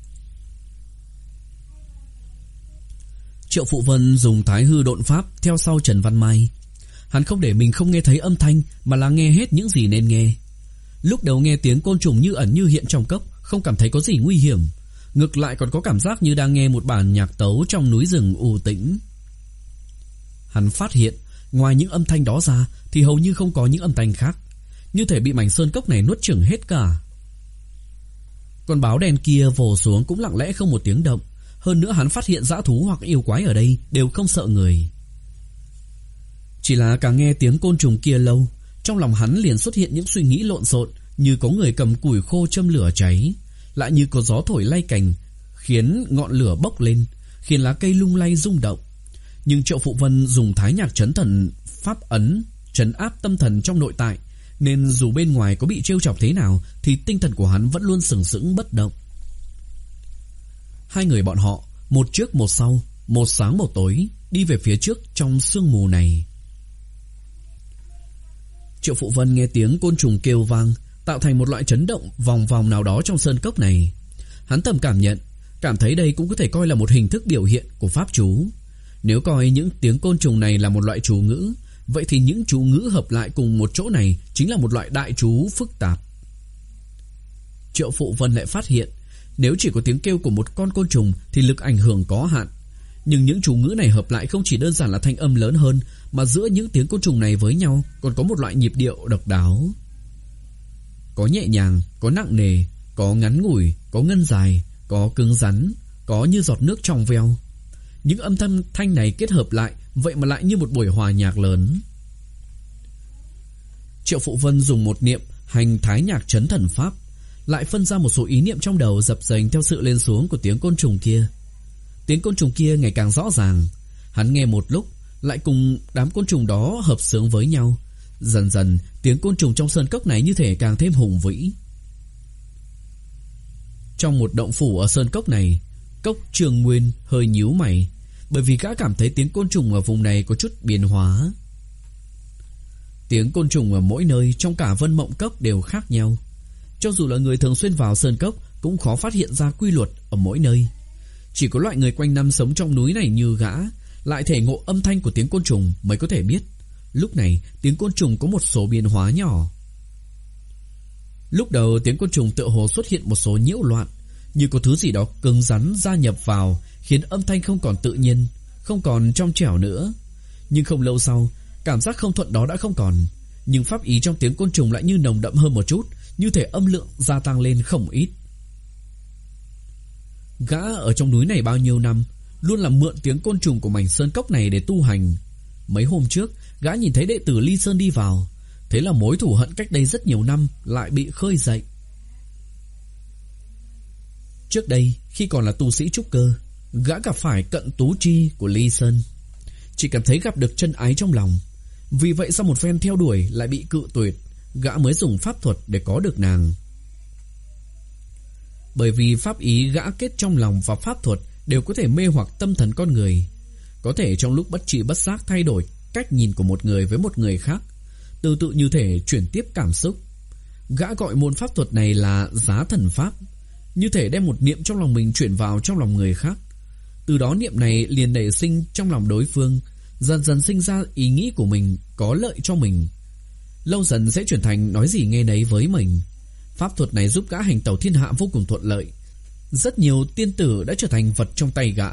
Triệu Phụ Vân dùng Thái Hư độn pháp theo sau Trần Văn Mai. Hắn không để mình không nghe thấy âm thanh, mà là nghe hết những gì nên nghe. Lúc đầu nghe tiếng côn trùng như ẩn như hiện trong cốc, không cảm thấy có gì nguy hiểm, ngược lại còn có cảm giác như đang nghe một bản nhạc tấu trong núi rừng u tĩnh. Hắn phát hiện ngoài những âm thanh đó ra thì hầu như không có những âm thanh khác, như thể bị mảnh sơn cốc này nuốt chửng hết cả. Con báo đen kia vồ xuống cũng lặng lẽ không một tiếng động. Hơn nữa hắn phát hiện dã thú hoặc yêu quái ở đây đều không sợ người. Chỉ là càng nghe tiếng côn trùng kia lâu, trong lòng hắn liền xuất hiện những suy nghĩ lộn xộn, như có người cầm củi khô châm lửa cháy, lại như có gió thổi lay cành khiến ngọn lửa bốc lên, khiến lá cây lung lay rung động. Nhưng Triệu Phụ Vân dùng Thái Nhạc Trấn Thần pháp ấn trấn áp tâm thần trong nội tại, nên dù bên ngoài có bị trêu chọc thế nào thì tinh thần của hắn vẫn luôn sừng sững bất động. Hai người bọn họ, một trước một sau, một sáng một tối, đi về phía trước trong sương mù này. Triệu Phụ Vân nghe tiếng côn trùng kêu vang, tạo thành một loại chấn động vòng vòng nào đó trong sơn cốc này. Hắn thầm cảm nhận, cảm thấy đây cũng có thể coi là một hình thức biểu hiện của pháp chú. Nếu coi những tiếng côn trùng này là một loại chú ngữ, vậy thì những chú ngữ hợp lại cùng một chỗ này chính là một loại đại chú phức tạp. Triệu Phụ Vân lại phát hiện, nếu chỉ có tiếng kêu của một con côn trùng thì lực ảnh hưởng có hạn. Nhưng những chú ngữ này hợp lại không chỉ đơn giản là thanh âm lớn hơn, mà giữa những tiếng côn trùng này với nhau còn có một loại nhịp điệu độc đáo. Có nhẹ nhàng, có nặng nề, có ngắn ngủi, có ngân dài, có cứng rắn, có như giọt nước trong veo. Những âm thanh thanh này kết hợp lại, vậy mà lại như một buổi hòa nhạc lớn. Triệu Phụ Vân dùng một niệm hành Thái Nhạc Trấn Thần pháp, lại phân ra một số ý niệm trong đầu dập dềnh theo sự lên xuống của tiếng côn trùng kia. Tiếng côn trùng kia ngày càng rõ ràng. Hắn nghe một lúc, lại cùng đám côn trùng đó hợp xướng với nhau. Dần dần, tiếng côn trùng trong sơn cốc này như thể càng thêm hùng vĩ. Trong một động phủ ở sơn cốc này, Cốc Trường Nguyên hơi nhíu mày, bởi vì gã cảm thấy tiếng côn trùng ở vùng này có chút biến hóa. Tiếng côn trùng ở mỗi nơi trong cả Vân Mộng Cốc đều khác nhau. Cho dù là người thường xuyên vào sơn cốc cũng khó phát hiện ra quy luật ở mỗi nơi. Chỉ có loại người quanh năm sống trong núi này như gã lại thể ngộ âm thanh của tiếng côn trùng mới có thể biết lúc này tiếng côn trùng có một số biến hóa nhỏ. Lúc đầu tiếng côn trùng tựa hồ xuất hiện một số nhiễu loạn, như có thứ gì đó cứng rắn gia nhập vào, khiến âm thanh không còn tự nhiên, không còn trong trẻo nữa. Nhưng không lâu sau, cảm giác không thuận đó đã không còn, nhưng pháp ý trong tiếng côn trùng lại như nồng đậm hơn một chút, như thể âm lượng gia tăng lên không ít. Gã ở trong núi này bao nhiêu năm, luôn là mượn tiếng côn trùng của mảnh sơn cốc này để tu hành. Mấy hôm trước, gã nhìn thấy đệ tử Ly Sơn đi vào, thế là mối thù hận cách đây rất nhiều năm lại bị khơi dậy. Trước đây, khi còn là tu sĩ trúc cơ, gã gặp phải Cận Tú Chi của Ly Sơn, chỉ cảm thấy gặp được chân ái trong lòng. Vì vậy sau một phen theo đuổi lại bị cự tuyệt, gã mới dùng pháp thuật để có được nàng. Bởi vì pháp ý gã kết trong lòng và pháp thuật đều có thể mê hoặc tâm thần con người, có thể trong lúc bất trị bất giác thay đổi cách nhìn của một người với một người khác, tương tự như thể chuyển tiếp cảm xúc. Gã gọi môn pháp thuật này là giá thần pháp, như thể đem một niệm trong lòng mình chuyển vào trong lòng người khác. Từ đó niệm này liền nảy sinh trong lòng đối phương, dần dần sinh ra ý nghĩ của mình có lợi cho mình, lâu dần sẽ chuyển thành nói gì nghe nấy với mình. Pháp thuật này giúp gã hành tẩu thiên hạ vô cùng thuận lợi. Rất nhiều tiên tử đã trở thành vật trong tay gã.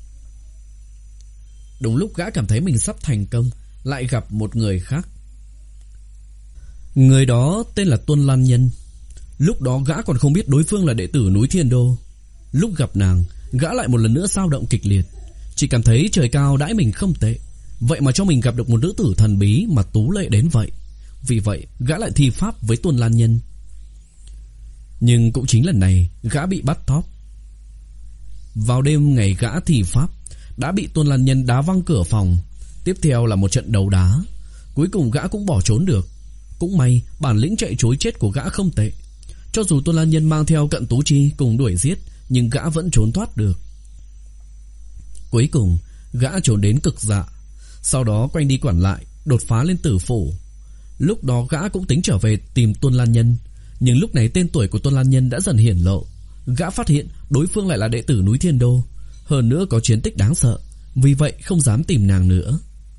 Đúng lúc gã cảm thấy mình sắp thành công, lại gặp một người khác. Người đó tên là Tuân Lan Nhân. Lúc đó gã còn không biết đối phương là đệ tử núi Thiên Đô. Lúc gặp nàng, gã lại một lần nữa dao động kịch liệt, chỉ cảm thấy trời cao đãi mình không tệ, vậy mà cho mình gặp được một nữ tử thần bí mà tú lệ đến vậy. Vì vậy gã lại thi pháp với Tuân Lan Nhân. Nhưng cũng chính lần này gã bị bắt thóp. Vào đêm ngày gã thi pháp, đã bị Tuân Lan Nhân đá văng cửa phòng. Tiếp theo là một trận đấu đá. Cuối cùng gã cũng bỏ trốn được. Cũng may bản lĩnh chạy trối chết của gã không tệ. Cho dù Tuân Lan Nhân mang theo Cận Tú Chi cùng đuổi giết, nhưng gã vẫn trốn thoát được. Cuối cùng gã trốn đến Cực Dạ, sau đó quanh đi quẩn lại, đột phá lên Tử Phủ. Lúc đó gã cũng tính trở về tìm Tuân Lan Nhân, nhưng lúc này tên tuổi của Tuân Lan Nhân đã dần hiển lộ. Gã phát hiện đối phương lại là đệ tử núi Thiên Đô, hơn nữa có chiến tích đáng sợ, vì vậy không dám tìm nàng nữa.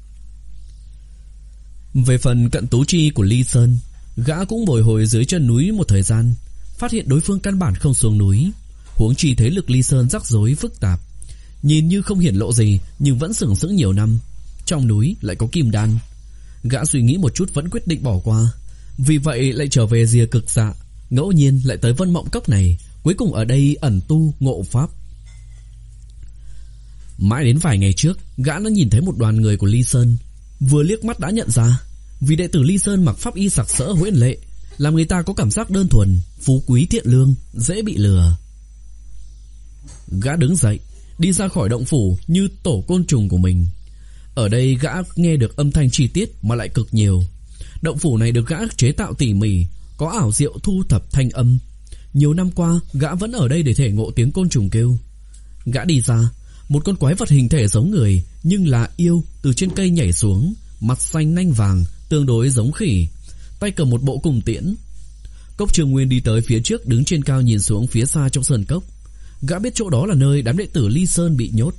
Về phần Cận Tú Chi của Ly Sơn, gã cũng bồi hồi dưới chân núi một thời gian, phát hiện đối phương căn bản không xuống núi. Huống chi thế lực Ly Sơn rắc rối phức tạp, nhìn như không hiển lộ gì nhưng vẫn sừng sững nhiều năm. Trong núi lại có kim đan. Gã suy nghĩ một chút vẫn quyết định bỏ qua, vì vậy lại trở về rìa Cực Dạ, ngẫu nhiên lại tới Vân Mộng Cốc này, cuối cùng ở đây ẩn tu ngộ pháp. Mãi đến vài ngày trước, gã đã nhìn thấy một đoàn người của Ly Sơn, vừa liếc mắt đã nhận ra, vì đệ tử Ly Sơn mặc pháp y sặc sỡ huyễn lệ, làm người ta có cảm giác đơn thuần, phú quý thiện lương, dễ bị lừa. Gã đứng dậy, đi ra khỏi động phủ như tổ côn trùng của mình. Ở đây gã nghe được âm thanh chi tiết mà lại cực nhiều. Động phủ này được gã chế tạo tỉ mỉ, có ảo diệu thu thập thanh âm. Nhiều năm qua gã vẫn ở đây để thể ngộ tiếng côn trùng kêu. Gã đi ra, một con quái vật hình thể giống người nhưng là yêu từ trên cây nhảy xuống, mặt xanh nanh vàng, tương đối giống khỉ, tay cầm một bộ cung tiễn. Cốc Trường Nguyên đi tới phía trước, đứng trên cao nhìn xuống phía xa trong sơn cốc. Gã biết chỗ đó là nơi đám đệ tử Ly Sơn bị nhốt.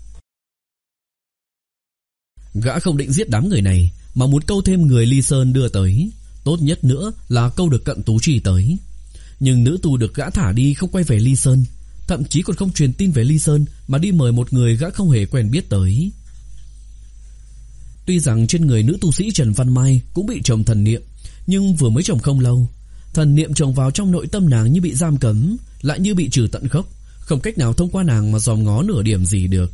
Gã không định giết đám người này, mà muốn câu thêm người Ly Sơn đưa tới. Tốt nhất nữa là câu được Cận Tú Chi tới. Nhưng nữ tu được gã thả đi không quay về Ly Sơn, thậm chí còn không truyền tin về Ly Sơn, mà đi mời một người gã không hề quen biết tới. Tuy rằng trên người nữ tu sĩ Trần Văn Mai cũng bị trồng thần niệm, nhưng vừa mới trồng không lâu, thần niệm trồng vào trong nội tâm nàng như bị giam cấm, lại như bị trừ tận gốc, không cách nào thông qua nàng mà dòm ngó nửa điểm gì được.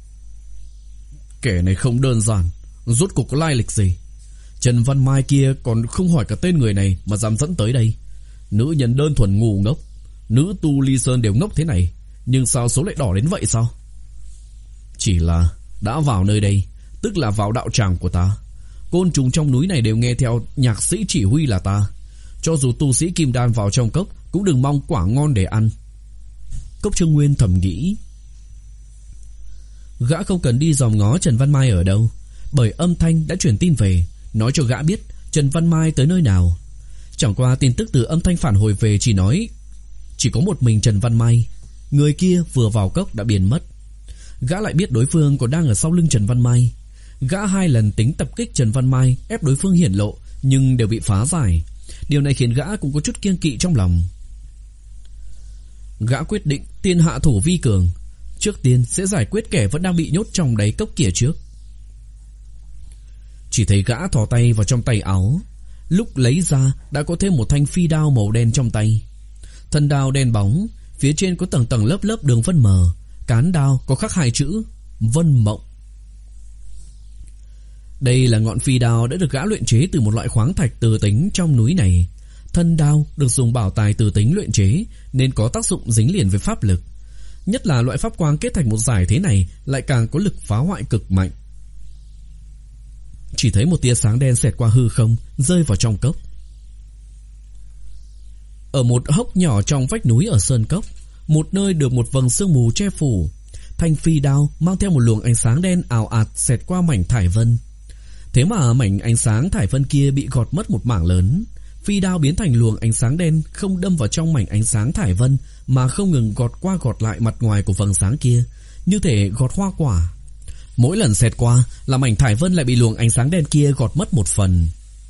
Kẻ này không đơn giản, rốt cuộc có lai lịch gì? Trần Văn Mai kia còn không hỏi cả tên người này mà dám dẫn tới đây. Nữ nhân đơn thuần ngu ngốc. Nữ tu Ly Sơn đều ngốc thế này, nhưng sao số lại đỏ đến vậy sao? Chỉ là đã vào nơi đây, tức là vào đạo tràng của ta. Côn trùng trong núi này đều nghe theo nhạc sĩ chỉ huy là ta. Cho dù tu sĩ kim đan vào trong cốc cũng đừng mong quả ngon để ăn. Cốc Trương Nguyên thầm nghĩ. Gã không cần đi dòm ngó Trần Văn Mai ở đâu, bởi âm thanh đã truyền tin về, nói cho gã biết Trần Văn Mai tới nơi nào. Chẳng qua tin tức từ âm thanh phản hồi về chỉ nói chỉ có một mình Trần Văn Mai, người kia vừa vào cốc đã biến mất. Gã lại biết đối phương còn đang ở sau lưng Trần Văn Mai. Gã hai lần tính tập kích Trần Văn Mai, ép đối phương hiển lộ, nhưng đều bị phá giải. Điều này khiến gã cũng có chút kiêng kỵ trong lòng. Gã quyết định tiên hạ thủ vi cường, trước tiên sẽ giải quyết kẻ vẫn đang bị nhốt trong đáy cốc kia trước. Chỉ thấy gã thò tay vào trong tay áo, lúc lấy ra đã có thêm một thanh phi đao màu đen trong tay. Thân đao đen bóng, phía trên có tầng tầng lớp lớp đường vân mờ, cán đao có khắc hai chữ Vân Mộng. Đây là ngọn phi đao đã được gã luyện chế từ một loại khoáng thạch từ tính trong núi này. Thân đao được dùng bảo tài từ tính luyện chế nên có tác dụng dính liền với pháp lực. Nhất là loại pháp quang kết thành một dải thế này lại càng có lực phá hoại cực mạnh. Chỉ thấy một tia sáng đen xẹt qua hư không, rơi vào trong cốc. Ở một hốc nhỏ trong vách núi ở sơn cốc, một nơi được một vầng sương mù che phủ. Thanh phi đao mang theo một luồng ánh sáng đen ào ạt xẹt qua mảnh thải vân. Thế mà mảnh ánh sáng thải vân kia bị gọt mất một mảng lớn. Phi đao biến thành luồng ánh sáng đen không đâm vào trong mảnh ánh sáng thải vân, mà không ngừng gọt qua gọt lại mặt ngoài của vầng sáng kia, như thể gọt hoa quả. Mỗi lần xẹt qua là mảnh thải vân lại bị luồng ánh sáng đen kia gọt mất một phần.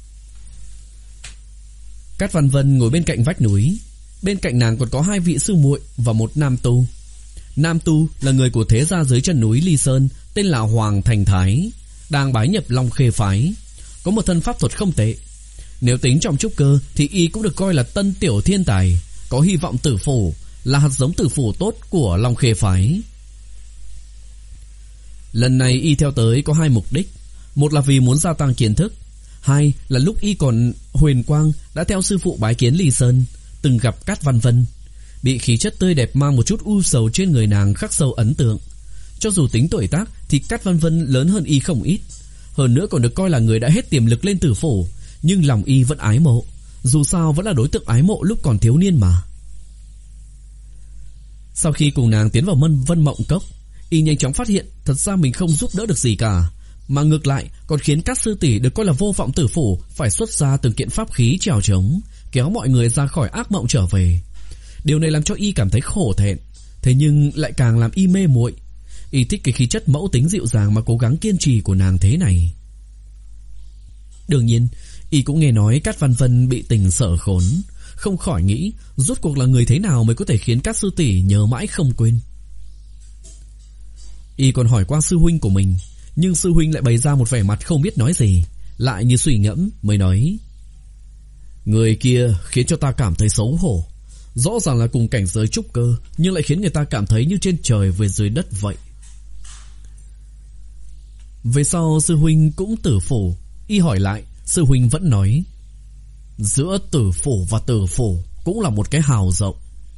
Cát Văn Vân ngồi bên cạnh vách núi. Bên cạnh nàng còn có hai vị sư muội và một nam tu. Nam tu là người của thế gia dưới chân núi Ly Sơn, tên là Hoàng Thành Thái, đang bái nhập Long Khê phái, có một thân pháp thuật không tệ. Nếu tính trong trúc cơ thì y cũng được coi là tân tiểu thiên tài, có hy vọng tử phủ, là hạt giống tử phủ tốt của Long Khê phái. Lần này y theo tới có hai mục đích. Một là vì muốn gia tăng kiến thức, hai là lúc y còn huyền quang đã theo sư phụ bái kiến Ly Sơn, từng gặp Cát Văn Vân. Bị khí chất tươi đẹp mang một chút u sầu trên người nàng khắc sâu ấn tượng. Cho dù tính tuổi tác thì Cát Văn Vân lớn hơn y không ít, hơn nữa còn được coi là người đã hết tiềm lực lên tử phủ, nhưng lòng y vẫn ái mộ. Dù sao vẫn là đối tượng ái mộ lúc còn thiếu niên mà. Sau khi cùng nàng tiến vào Mân Vân Mộng Cốc, y nhanh chóng phát hiện thật ra mình không giúp đỡ được gì cả, mà ngược lại còn khiến các sư tỷ được coi là vô vọng tử phủ phải xuất ra từng kiện pháp khí trèo trống, kéo mọi người ra khỏi ác mộng trở về. Điều này làm cho y cảm thấy khổ thẹn, thế nhưng lại càng làm y mê muội. Y thích cái khí chất mẫu tính dịu dàng mà cố gắng kiên trì của nàng thế này. Đương nhiên, y cũng nghe nói Cát Văn Vân bị tình sở khốn, không khỏi nghĩ rốt cuộc là người thế nào mới có thể khiến các sư tỷ nhớ mãi không quên. Y còn hỏi qua sư huynh của mình, nhưng sư huynh lại bày ra một vẻ mặt không biết nói gì, lại như suy ngẫm mới nói: người kia khiến cho ta cảm thấy xấu hổ. Rõ ràng là cùng cảnh giới trúc cơ, nhưng lại khiến người ta cảm thấy như trên trời về dưới đất vậy. Về sau sư huynh cũng tử phủ. Y hỏi lại, sư huynh vẫn nói: giữa tử phủ và tử phủ cũng là một cái hào rộng.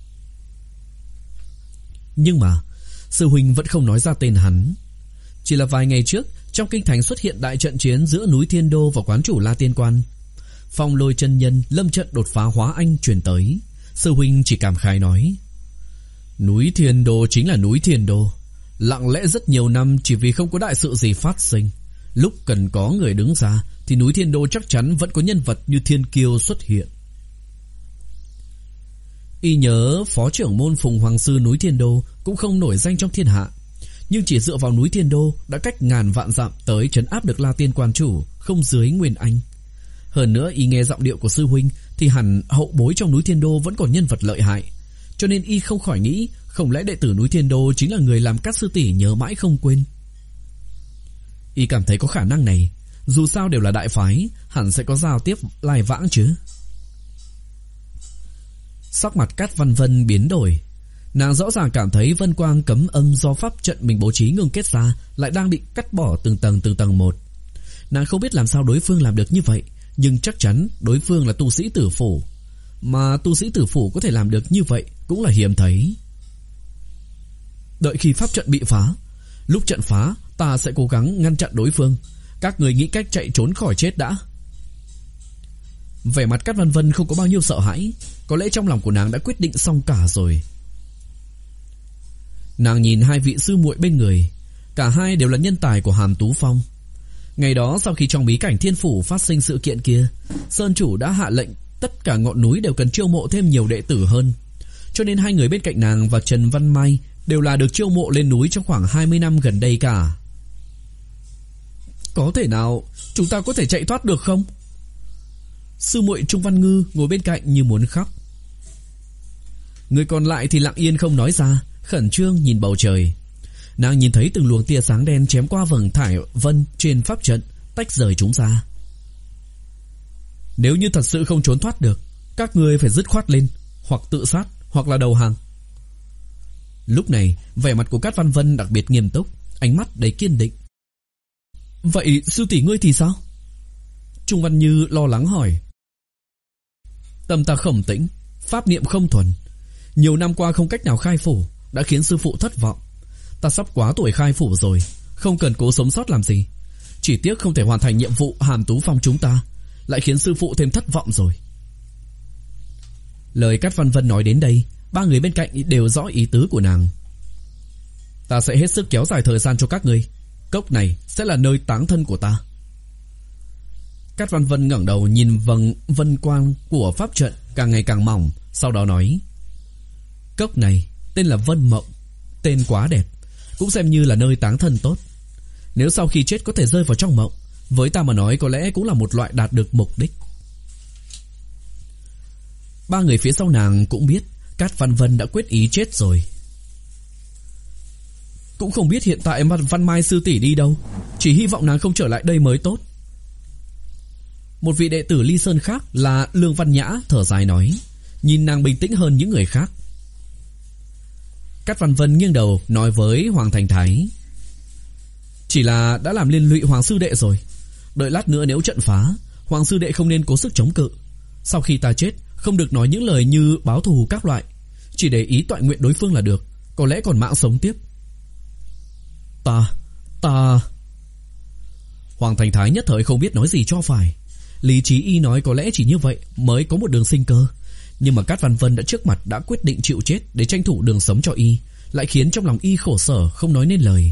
Nhưng mà sư huynh vẫn không nói ra tên hắn. Chỉ là vài ngày trước, trong kinh thành xuất hiện đại trận chiến giữa núi Thiên Đô và quán chủ La Tiên Quan. Phong Lôi chân nhân lâm trận đột phá hóa anh truyền tới. Sư huynh chỉ cảm khái nói: núi Thiên Đô chính là núi Thiên Đô, lặng lẽ rất nhiều năm chỉ vì không có đại sự gì phát sinh. Lúc cần có người đứng ra thì núi Thiên Đô chắc chắn vẫn có nhân vật như Thiên Kiêu xuất hiện. Y nhớ phó trưởng môn Phùng Hoàng Sư núi Thiên Đô cũng không nổi danh trong thiên hạ, nhưng chỉ dựa vào núi Thiên Đô đã cách ngàn vạn dặm tới trấn áp được La Tiên Quan chủ không dưới Nguyên Anh. Hơn nữa y nghe giọng điệu của sư huynh thì hẳn hậu bối trong núi Thiên Đô vẫn còn nhân vật lợi hại, cho nên y không khỏi nghĩ không lẽ đệ tử núi Thiên Đô chính là người làm các sư tỷ nhớ mãi không quên. Y cảm thấy có khả năng này, dù sao đều là đại phái, hẳn sẽ có giao tiếp lai vãng chứ. Sắc mặt Cát Văn Vân biến đổi. Nàng rõ ràng cảm thấy vân quang cấm âm do pháp trận mình bố trí ngưng kết ra lại đang bị cắt bỏ từng tầng từng tầng một. Nàng không biết làm sao đối phương làm được như vậy, nhưng chắc chắn đối phương là tu sĩ tử phủ, mà tu sĩ tử phủ có thể làm được như vậy cũng là hiếm thấy. Đợi khi pháp trận bị phá, lúc trận phá ta sẽ cố gắng ngăn chặn đối phương. Các người nghĩ cách chạy trốn khỏi chết đã. Vẻ mặt Cát Văn Vân không có bao nhiêu sợ hãi, có lẽ trong lòng của nàng đã quyết định xong cả rồi. Nàng nhìn hai vị sư muội bên người, cả hai đều là nhân tài của Hàm Tú Phong. Ngày đó sau khi trong bí cảnh Thiên Phủ phát sinh sự kiện kia, Sơn chủ đã hạ lệnh tất cả ngọn núi đều cần chiêu mộ thêm nhiều đệ tử hơn, cho nên hai người bên cạnh nàng và Trần Văn Mai đều là được chiêu mộ lên núi trong khoảng hai mươi năm gần đây cả. Có thể nào chúng ta có thể chạy thoát được không? Sư muội Trung Văn Ngư ngồi bên cạnh như muốn khóc. Người còn lại thì lặng yên không nói ra, khẩn trương nhìn bầu trời. Nàng nhìn thấy từng luồng tia sáng đen chém qua vầng thải vân trên pháp trận, tách rời chúng ra. Nếu như thật sự không trốn thoát được, các ngươi phải dứt khoát lên, hoặc tự sát, hoặc là đầu hàng. Lúc này, vẻ mặt của Cát Văn Vân đặc biệt nghiêm túc, ánh mắt đầy kiên định. Vậy sư tỷ ngươi thì sao? Trung Văn Như lo lắng hỏi. Tâm ta khổng tĩnh, pháp niệm không thuần, nhiều năm qua không cách nào khai phủ, đã khiến sư phụ thất vọng. Ta sắp quá tuổi khai phủ rồi, không cần cố sống sót làm gì. Chỉ tiếc không thể hoàn thành nhiệm vụ Hàm Tú Phong chúng ta, lại khiến sư phụ thêm thất vọng rồi. Lời Cát Văn Vân nói đến đây, Ba người bên cạnh đều rõ ý tứ của nàng. Ta sẽ hết sức kéo dài thời gian cho các ngươi. Cốc này sẽ là nơi táng thân của ta. Cát Văn Vân ngẩng đầu nhìn vầng vân quang của pháp trận càng ngày càng mỏng, sau đó nói: Cốc này tên là Vân Mộng, tên quá đẹp, cũng xem như là nơi táng thân tốt. Nếu sau khi chết có thể rơi vào trong mộng, với ta mà nói có lẽ cũng là một loại đạt được mục đích. Ba người phía sau nàng cũng biết Cát Văn Vân đã quyết ý chết rồi. Cũng không biết hiện tại Văn Mai sư tỷ đi đâu, chỉ hy vọng nàng không trở lại đây mới tốt. Một vị đệ tử Ly Sơn khác là Lương Văn Nhã thở dài nói, nhìn nàng bình tĩnh hơn những người khác. Cát Văn Vân nghiêng đầu nói với Hoàng Thành Thái: Chỉ là đã làm liên lụy Hoàng sư đệ rồi, đợi lát nữa nếu trận phá, Hoàng sư đệ không nên cố sức chống cự. Sau khi ta chết, không được nói những lời như báo thù các loại, chỉ để ý toại nguyện đối phương là được, có lẽ còn mạng sống tiếp. Ta, ta... Hoàng Thành Thái nhất thời không biết nói gì cho phải. Lý trí y nói có lẽ chỉ như vậy mới có một đường sinh cơ, nhưng mà Cát Văn Vân đã trước mặt đã quyết định chịu chết để tranh thủ đường sống cho y, lại khiến trong lòng y khổ sở không nói nên lời.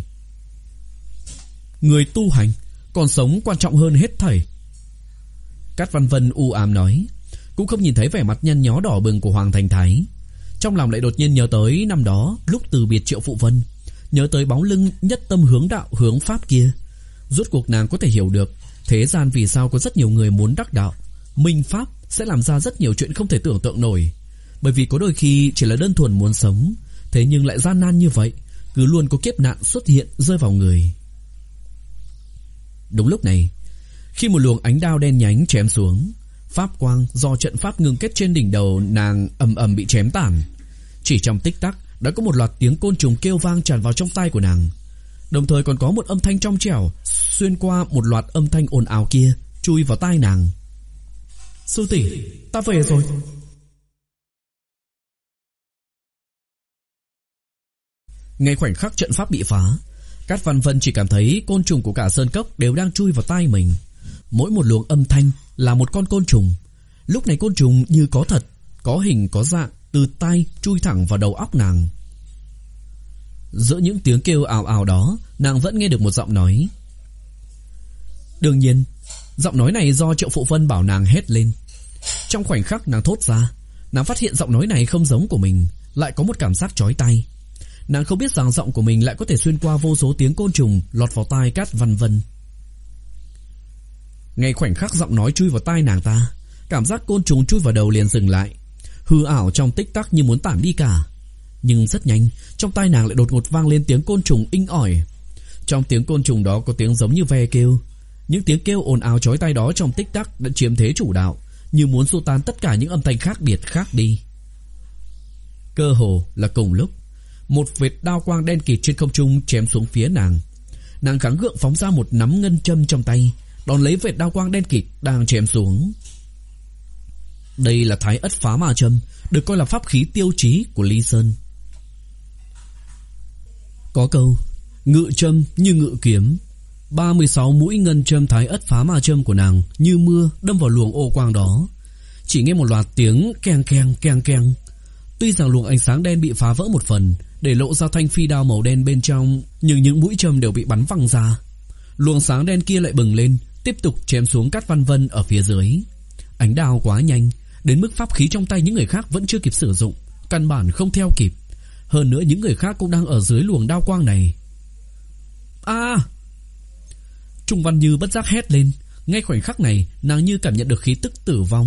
Người tu hành, còn sống quan trọng hơn hết thảy. Cát Văn Vân u ám nói, cũng không nhìn thấy vẻ mặt nhăn nhó đỏ bừng của Hoàng Thành Thái. Trong lòng lại đột nhiên nhớ tới năm đó lúc từ biệt Triệu Phụ Vân, nhớ tới bóng lưng nhất tâm hướng đạo hướng pháp kia. Rốt cuộc nàng có thể hiểu được thế gian vì sao có rất nhiều người muốn đắc đạo, minh pháp sẽ làm ra rất nhiều chuyện không thể tưởng tượng nổi. Bởi vì có đôi khi chỉ là đơn thuần muốn sống, thế nhưng lại gian nan như vậy, cứ luôn có kiếp nạn xuất hiện rơi vào người. Đúng lúc này, khi một luồng ánh đao đen nhánh chém xuống, pháp quang do trận pháp ngưng kết trên đỉnh đầu nàng ầm ầm bị chém tàn. Chỉ trong tích tắc đã có một loạt tiếng côn trùng kêu vang tràn vào trong tai của nàng, đồng thời còn có một âm thanh trong trẻo xuyên qua một loạt âm thanh ồn ào kia chui vào tai nàng. Sư tỷ, ta về rồi. Ngay khoảnh khắc trận pháp bị phá, Cát Văn Vân chỉ cảm thấy côn trùng của cả sơn cốc đều đang chui vào tai mình. Mỗi một luồng âm thanh là một con côn trùng. Lúc này côn trùng như có thật, có hình có dạng, từ tai chui thẳng vào đầu óc nàng. Giữa những tiếng kêu ào ào đó, nàng vẫn nghe được một giọng nói. Đương nhiên, giọng nói này do Triệu Phụ Vân bảo nàng hét lên. Trong khoảnh khắc nàng thốt ra, nàng phát hiện giọng nói này không giống của mình, lại có một cảm giác chói tai. Nàng không biết rằng giọng của mình lại có thể xuyên qua vô số tiếng côn trùng lọt vào tai Cát Văn Vân. Ngay khoảnh khắc giọng nói chui vào tai nàng ta, cảm giác côn trùng chui vào đầu liền dừng lại, hư ảo trong tích tắc như muốn tản đi cả. Nhưng rất nhanh, trong tai nàng lại đột ngột vang lên tiếng côn trùng inh ỏi. Trong tiếng côn trùng đó có tiếng giống như ve kêu. Những tiếng kêu ồn ào chói tai đó trong tích tắc đã chiếm thế chủ đạo, như muốn xua tan tất cả những âm thanh khác biệt khác đi. Cơ hồ là cùng lúc, một vệt đao quang đen kịt trên không trung chém xuống phía nàng. Nàng gắng gượng phóng ra một nắm ngân châm trong tay, đón lấy vệt đao quang đen kịt đang chém xuống. Đây là Thái Ất Phá Ma Châm, được coi là pháp khí tiêu chí của Ly Sơn. Có câu ngự châm như ngự kiếm. ba mươi sáu mũi ngân châm Thái Ất Phá Ma Châm của nàng như mưa đâm vào luồng ô quang đó. Chỉ nghe một loạt tiếng keng keng keng keng. Tuy rằng luồng ánh sáng đen bị phá vỡ một phần, để lộ ra thanh phi đao màu đen bên trong, nhưng những mũi châm đều bị bắn văng ra. Luồng sáng đen kia lại bừng lên, tiếp tục chém xuống Cát Văn Vân ở phía dưới. Ánh đao quá nhanh, đến mức pháp khí trong tay những người khác vẫn chưa kịp sử dụng, căn bản không theo kịp. Hơn nữa những người khác cũng đang ở dưới luồng đao quang này. A! À! Trung Văn Như bất giác hét lên. Ngay khoảnh khắc này, nàng như cảm nhận được khí tức tử vong.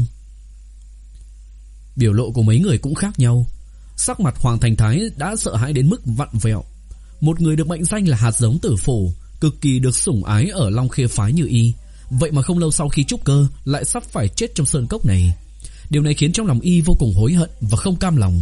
Biểu lộ của mấy người cũng khác nhau. Sắc mặt Hoàng Thành Thái đã sợ hãi đến mức vặn vẹo. Một người được mệnh danh là hạt giống tử phủ, cực kỳ được sủng ái ở Long Khê phái như y, vậy mà không lâu sau khi trúc cơ lại sắp phải chết trong sơn cốc này. Điều này khiến trong lòng y vô cùng hối hận và không cam lòng.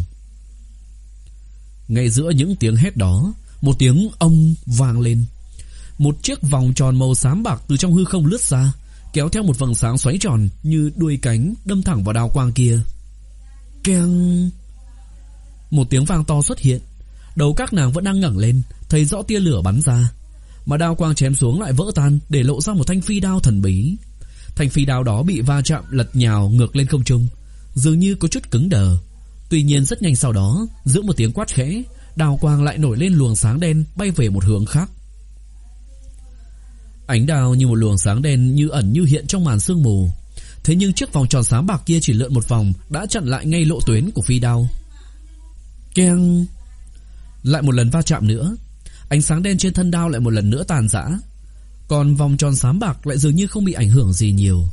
Ngay giữa những tiếng hét đó, một tiếng ông vang lên. Một chiếc vòng tròn màu xám bạc từ trong hư không lướt ra, kéo theo một vầng sáng xoáy tròn như đuôi cánh đâm thẳng vào đao quang kia. Keng! Một tiếng vang to xuất hiện. Đầu các nàng vẫn đang ngẩng lên, thấy rõ tia lửa bắn ra, mà đao quang chém xuống lại vỡ tan, để lộ ra một thanh phi đao thần bí. Thanh phi đao đó bị va chạm lật nhào ngược lên không trung, dường như có chút cứng đờ. Tuy nhiên rất nhanh sau đó, giữa một tiếng quát khẽ, đào quang lại nổi lên luồng sáng đen bay về một hướng khác. Ánh đào như một luồng sáng đen như ẩn như hiện trong màn sương mù. Thế nhưng chiếc vòng tròn sáng bạc kia chỉ lượn một vòng đã chặn lại ngay lộ tuyến của phi đao. Keng! Lại một lần va chạm nữa, ánh sáng đen trên thân đao lại một lần nữa tàn rã. Còn vòng tròn xám bạc lại dường như không bị ảnh hưởng gì nhiều.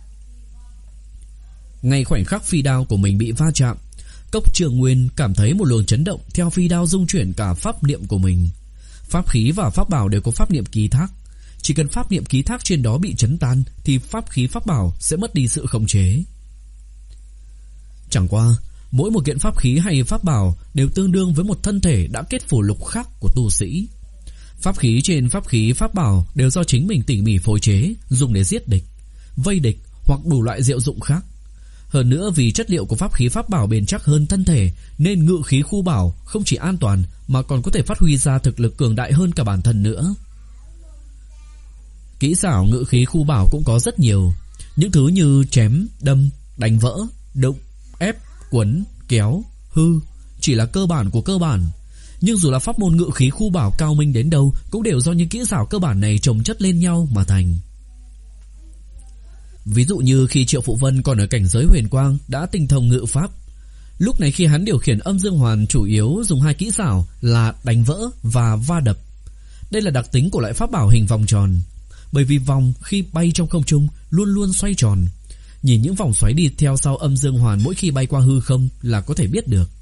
Ngay khoảnh khắc phi đao của mình bị va chạm, Cốc Trường Nguyên cảm thấy một luồng chấn động theo phi đao dung chuyển cả pháp niệm của mình. Pháp khí và pháp bảo đều có pháp niệm ký thác. Chỉ cần pháp niệm ký thác trên đó bị chấn tan thì pháp khí pháp bảo sẽ mất đi sự khống chế. Chẳng qua, mỗi một kiện pháp khí hay pháp bảo đều tương đương với một thân thể đã kết phù lục khác của tu sĩ. Pháp khí trên pháp khí pháp bảo đều do chính mình tỉ mỉ phối chế, dùng để giết địch, vây địch hoặc đủ loại diệu dụng khác. Hơn nữa vì chất liệu của pháp khí pháp bảo bền chắc hơn thân thể, nên ngự khí khu bảo không chỉ an toàn mà còn có thể phát huy ra thực lực cường đại hơn cả bản thân nữa. Kỹ xảo ngự khí khu bảo cũng có rất nhiều. Những thứ như chém, đâm, đánh vỡ, đụng, ép, quấn, kéo, hư chỉ là cơ bản của cơ bản. Nhưng dù là pháp môn ngự khí khu bảo cao minh đến đâu cũng đều do những kỹ xảo cơ bản này chồng chất lên nhau mà thành. Ví dụ như khi Triệu Phụ Vân còn ở cảnh giới huyền quang đã tinh thông ngự pháp. Lúc này khi hắn điều khiển âm dương hoàn chủ yếu dùng hai kỹ xảo là đánh vỡ và va đập. Đây là đặc tính của loại pháp bảo hình vòng tròn. Bởi vì vòng khi bay trong không trung luôn luôn xoay tròn. Nhìn những vòng xoáy đi theo sau âm dương hoàn mỗi khi bay qua hư không là có thể biết được.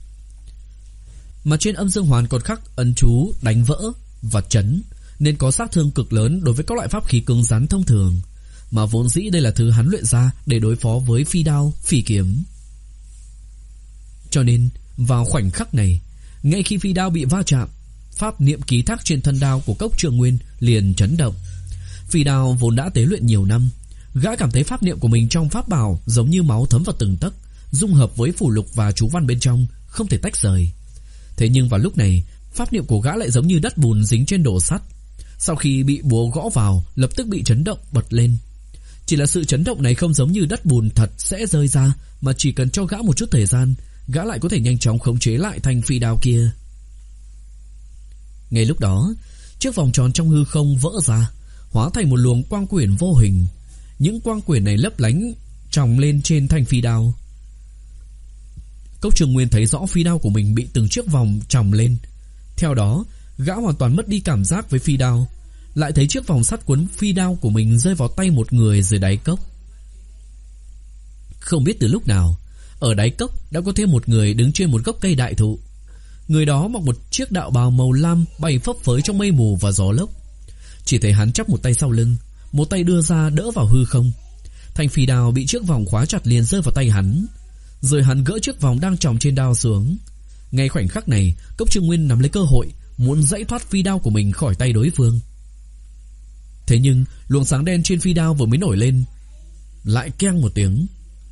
Mà trên âm dương hoàn còn khắc ấn chú đánh vỡ và chấn, nên có sát thương cực lớn đối với các loại pháp khí cứng rắn thông thường. Mà vốn dĩ đây là thứ hắn luyện ra để đối phó với phi đao, phỉ kiếm. Cho nên vào khoảnh khắc này, ngay khi phi đao bị va chạm, pháp niệm ký thác trên thân đao của Cốc Trường Nguyên liền chấn động. Phi đao vốn đã tế luyện nhiều năm, gã cảm thấy pháp niệm của mình trong pháp bảo giống như máu thấm vào từng tấc, dung hợp với phù lục và chú văn bên trong, không thể tách rời. Thế nhưng vào lúc này, pháp niệm của gã lại giống như đất bùn dính trên đồ sắt. Sau khi bị búa gõ vào, lập tức bị chấn động bật lên. Chỉ là sự chấn động này không giống như đất bùn thật sẽ rơi ra, mà chỉ cần cho gã một chút thời gian, gã lại có thể nhanh chóng khống chế lại thanh phi đao kia. Ngay lúc đó, chiếc vòng tròn trong hư không vỡ ra, hóa thành một luồng quang quyển vô hình. Những quang quyển này lấp lánh tròng lên trên thanh phi đao. Cốc Trường Nguyên thấy rõ phi đao của mình bị từng chiếc vòng tròng lên. Theo đó, gã hoàn toàn mất đi cảm giác với phi đao. Lại thấy chiếc vòng sắt quấn phi đao của mình rơi vào tay một người dưới đáy cốc. Không biết từ lúc nào, ở đáy cốc đã có thêm một người đứng trên một gốc cây đại thụ. Người đó mặc một chiếc đạo bào màu lam bay phấp phới trong mây mù và gió lốc. Chỉ thấy hắn chắp một tay sau lưng, một tay đưa ra đỡ vào hư không. Thanh phi đao bị chiếc vòng khóa chặt liền rơi vào tay hắn. Rồi hắn gỡ chiếc vòng đang tròng trên đao xuống. Ngay khoảnh khắc này, Cốc Trường Nguyên nắm lấy cơ hội muốn giãy thoát phi đao của mình khỏi tay đối phương. Thế nhưng luồng sáng đen trên phi đao vừa mới nổi lên, lại keng một tiếng.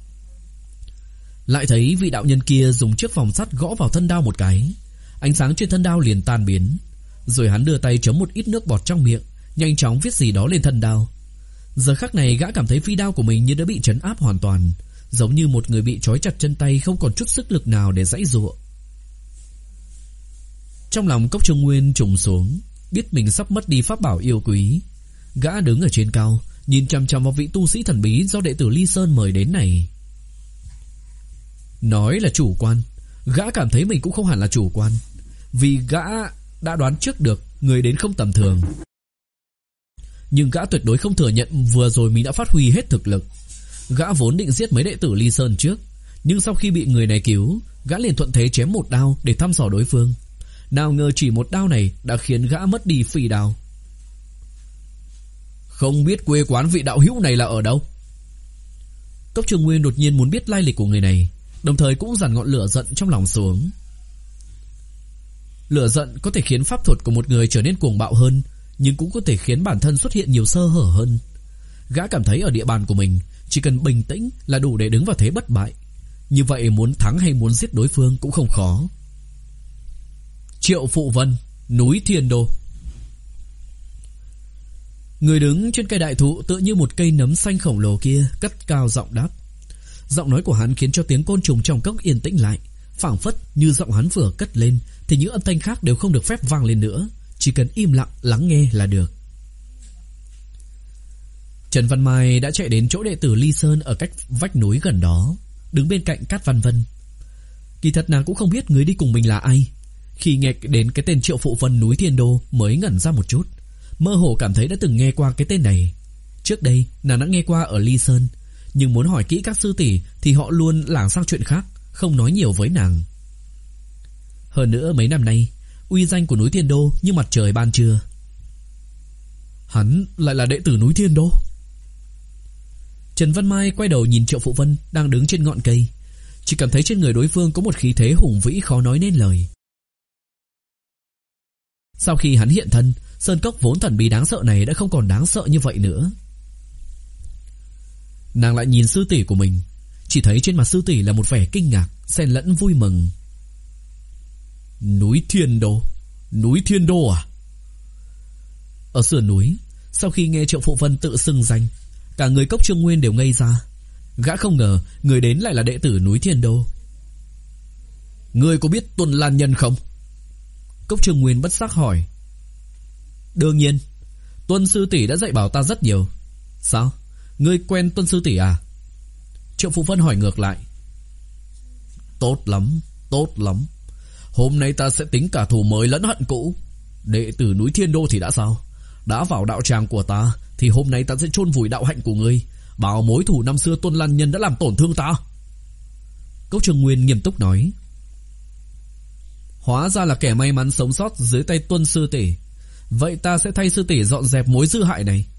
Lại thấy vị đạo nhân kia dùng chiếc vòng sắt gõ vào thân đao một cái. Ánh sáng trên thân đao liền tan biến. Rồi hắn đưa tay chấm một ít nước bọt trong miệng, nhanh chóng viết gì đó lên thân đao. Giờ khắc này gã cảm thấy phi đao của mình như đã bị trấn áp hoàn toàn, giống như một người bị trói chặt chân tay, không còn chút sức lực nào để giãy giụa. Trong lòng Cốc Trường Nguyên trùng xuống, biết mình sắp mất đi pháp bảo yêu quý. Gã đứng ở trên cao, nhìn chằm chằm vào vị tu sĩ thần bí do đệ tử Ly Sơn mời đến này. Nói là chủ quan, gã cảm thấy mình cũng không hẳn là chủ quan, vì gã đã đoán trước được người đến không tầm thường. Nhưng gã tuyệt đối không thừa nhận vừa rồi mình đã phát huy hết thực lực. Gã vốn định giết mấy đệ tử Ly Sơn trước, nhưng sau khi bị người này cứu, gã liền thuận thế chém một đao để thăm dò đối phương. Nào ngờ chỉ một đao này đã khiến gã mất đi phi đao. Không biết quê quán vị đạo hữu này là ở đâu? Cốc Trường Nguyên đột nhiên muốn biết lai lịch của người này, đồng thời cũng dằn ngọn lửa giận trong lòng xuống. Lửa giận có thể khiến pháp thuật của một người trở nên cuồng bạo hơn, nhưng cũng có thể khiến bản thân xuất hiện nhiều sơ hở hơn. Gã cảm thấy ở địa bàn của mình, chỉ cần bình tĩnh là đủ để đứng vào thế bất bại. Như vậy muốn thắng hay muốn giết đối phương cũng không khó. Triệu Phụ Vân, núi Thiên Đô. Người đứng trên cây đại thụ tựa như một cây nấm xanh khổng lồ kia cất cao giọng đáp. Giọng nói của hắn khiến cho tiếng côn trùng trong cốc yên tĩnh lại, phảng phất như giọng hắn vừa cất lên thì những âm thanh khác đều không được phép vang lên nữa, chỉ cần im lặng lắng nghe là được. Trần Văn Mai đã chạy đến chỗ đệ tử Ly Sơn ở cách vách núi gần đó, đứng bên cạnh Cát Văn Vân. Kỳ thật nàng cũng không biết người đi cùng mình là ai. Khi nghe đến cái tên Triệu Phụ Vân núi Thiên Đô mới ngẩn ra một chút, mơ hồ cảm thấy đã từng nghe qua cái tên này. Trước đây nàng đã nghe qua ở Ly Sơn, nhưng muốn hỏi kỹ các sư tỷ thì họ luôn lảng sang chuyện khác, không nói nhiều với nàng. Hơn nữa mấy năm nay uy danh của núi Thiên Đô như mặt trời ban trưa. Hắn lại là đệ tử núi Thiên Đô. Trần Văn Mai quay đầu nhìn Triệu Phụ Vân đang đứng trên ngọn cây, chỉ cảm thấy trên người đối phương có một khí thế hùng vĩ khó nói nên lời. Sau khi hắn hiện thân, sơn cốc vốn thần bí đáng sợ này đã không còn đáng sợ như vậy nữa. Nàng lại nhìn sư tỷ của mình, chỉ thấy trên mặt sư tỷ là một vẻ kinh ngạc xen lẫn vui mừng. Núi Thiên Đô, núi Thiên Đô à? Ở sườn núi, sau khi nghe Triệu Phụ Vân tự xưng danh, cả người Cốc Trương Nguyên đều ngây ra. Gã không ngờ người đến lại là đệ tử núi Thiên Đô. Ngươi có biết Tuân Lan Nhân không? Cốc Trương Nguyên bất giác hỏi. Đương nhiên, Tuân sư tỷ đã dạy bảo ta rất nhiều. Sao? Ngươi quen Tuân sư tỷ à? Triệu Phụ Vân hỏi ngược lại. Tốt lắm, tốt lắm. Hôm nay ta sẽ tính cả thù mới lẫn hận cũ. Đệ tử núi Thiên Đô thì đã sao? Đã vào đạo tràng của ta thì hôm nay ta sẽ chôn vùi đạo hạnh của ngươi, bảo mối thù năm xưa Tuân Lan Nhân đã làm tổn thương ta. Cốc Trương Nguyên nghiêm túc nói. Hóa ra là kẻ may mắn sống sót dưới tay Tuân sư tỷ. Vậy ta sẽ thay sư tỷ dọn dẹp mối dư hại này.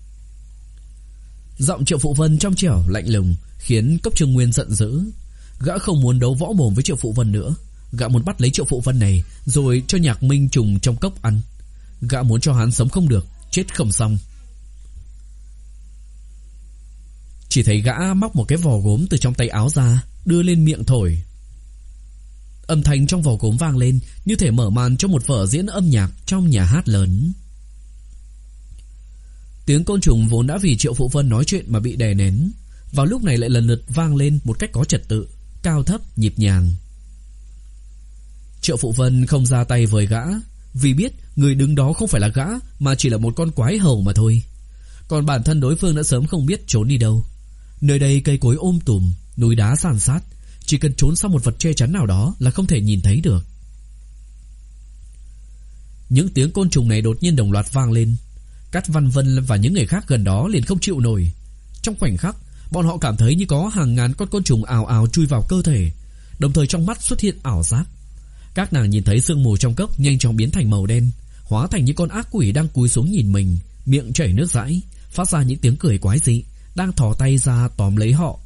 Giọng Triệu Phụ Vân trong trẻo lạnh lùng khiến Cốc Trương Nguyên giận dữ. Gã không muốn đấu võ mồm với Triệu Phụ Vân nữa. Gã muốn bắt lấy Triệu Phụ Vân này rồi cho Nhạc Minh trùng trong cốc ăn. Gã muốn cho hắn sống không được, chết không xong. Chỉ thấy gã móc một cái vò gốm từ trong tay áo ra, đưa lên miệng thổi. Âm thanh trong vò gốm vang lên như thể mở màn cho một vở diễn âm nhạc trong nhà hát lớn. Tiếng côn trùng vốn đã vì Triệu Phụ Vân nói chuyện mà bị đè nén, vào lúc này lại lần lượt vang lên một cách có trật tự, cao thấp, nhịp nhàng. Triệu Phụ Vân không ra tay với gã, vì biết người đứng đó không phải là gã mà chỉ là một con quái hầu mà thôi. Còn bản thân đối phương đã sớm không biết trốn đi đâu. Nơi đây cây cối um tùm, núi đá san sát, chỉ cần trốn sau một vật che chắn nào đó là không thể nhìn thấy được. Những tiếng côn trùng này đột nhiên đồng loạt vang lên. Cát Văn Vân và những người khác gần đó liền không chịu nổi. Trong khoảnh khắc, bọn họ cảm thấy như có hàng ngàn con côn trùng ào ào chui vào cơ thể, đồng thời trong mắt xuất hiện ảo giác. Các nàng nhìn thấy sương mù trong cốc nhanh chóng biến thành màu đen, hóa thành những con ác quỷ đang cúi xuống nhìn mình, miệng chảy nước dãi, phát ra những tiếng cười quái dị, đang thò tay ra tóm lấy họ.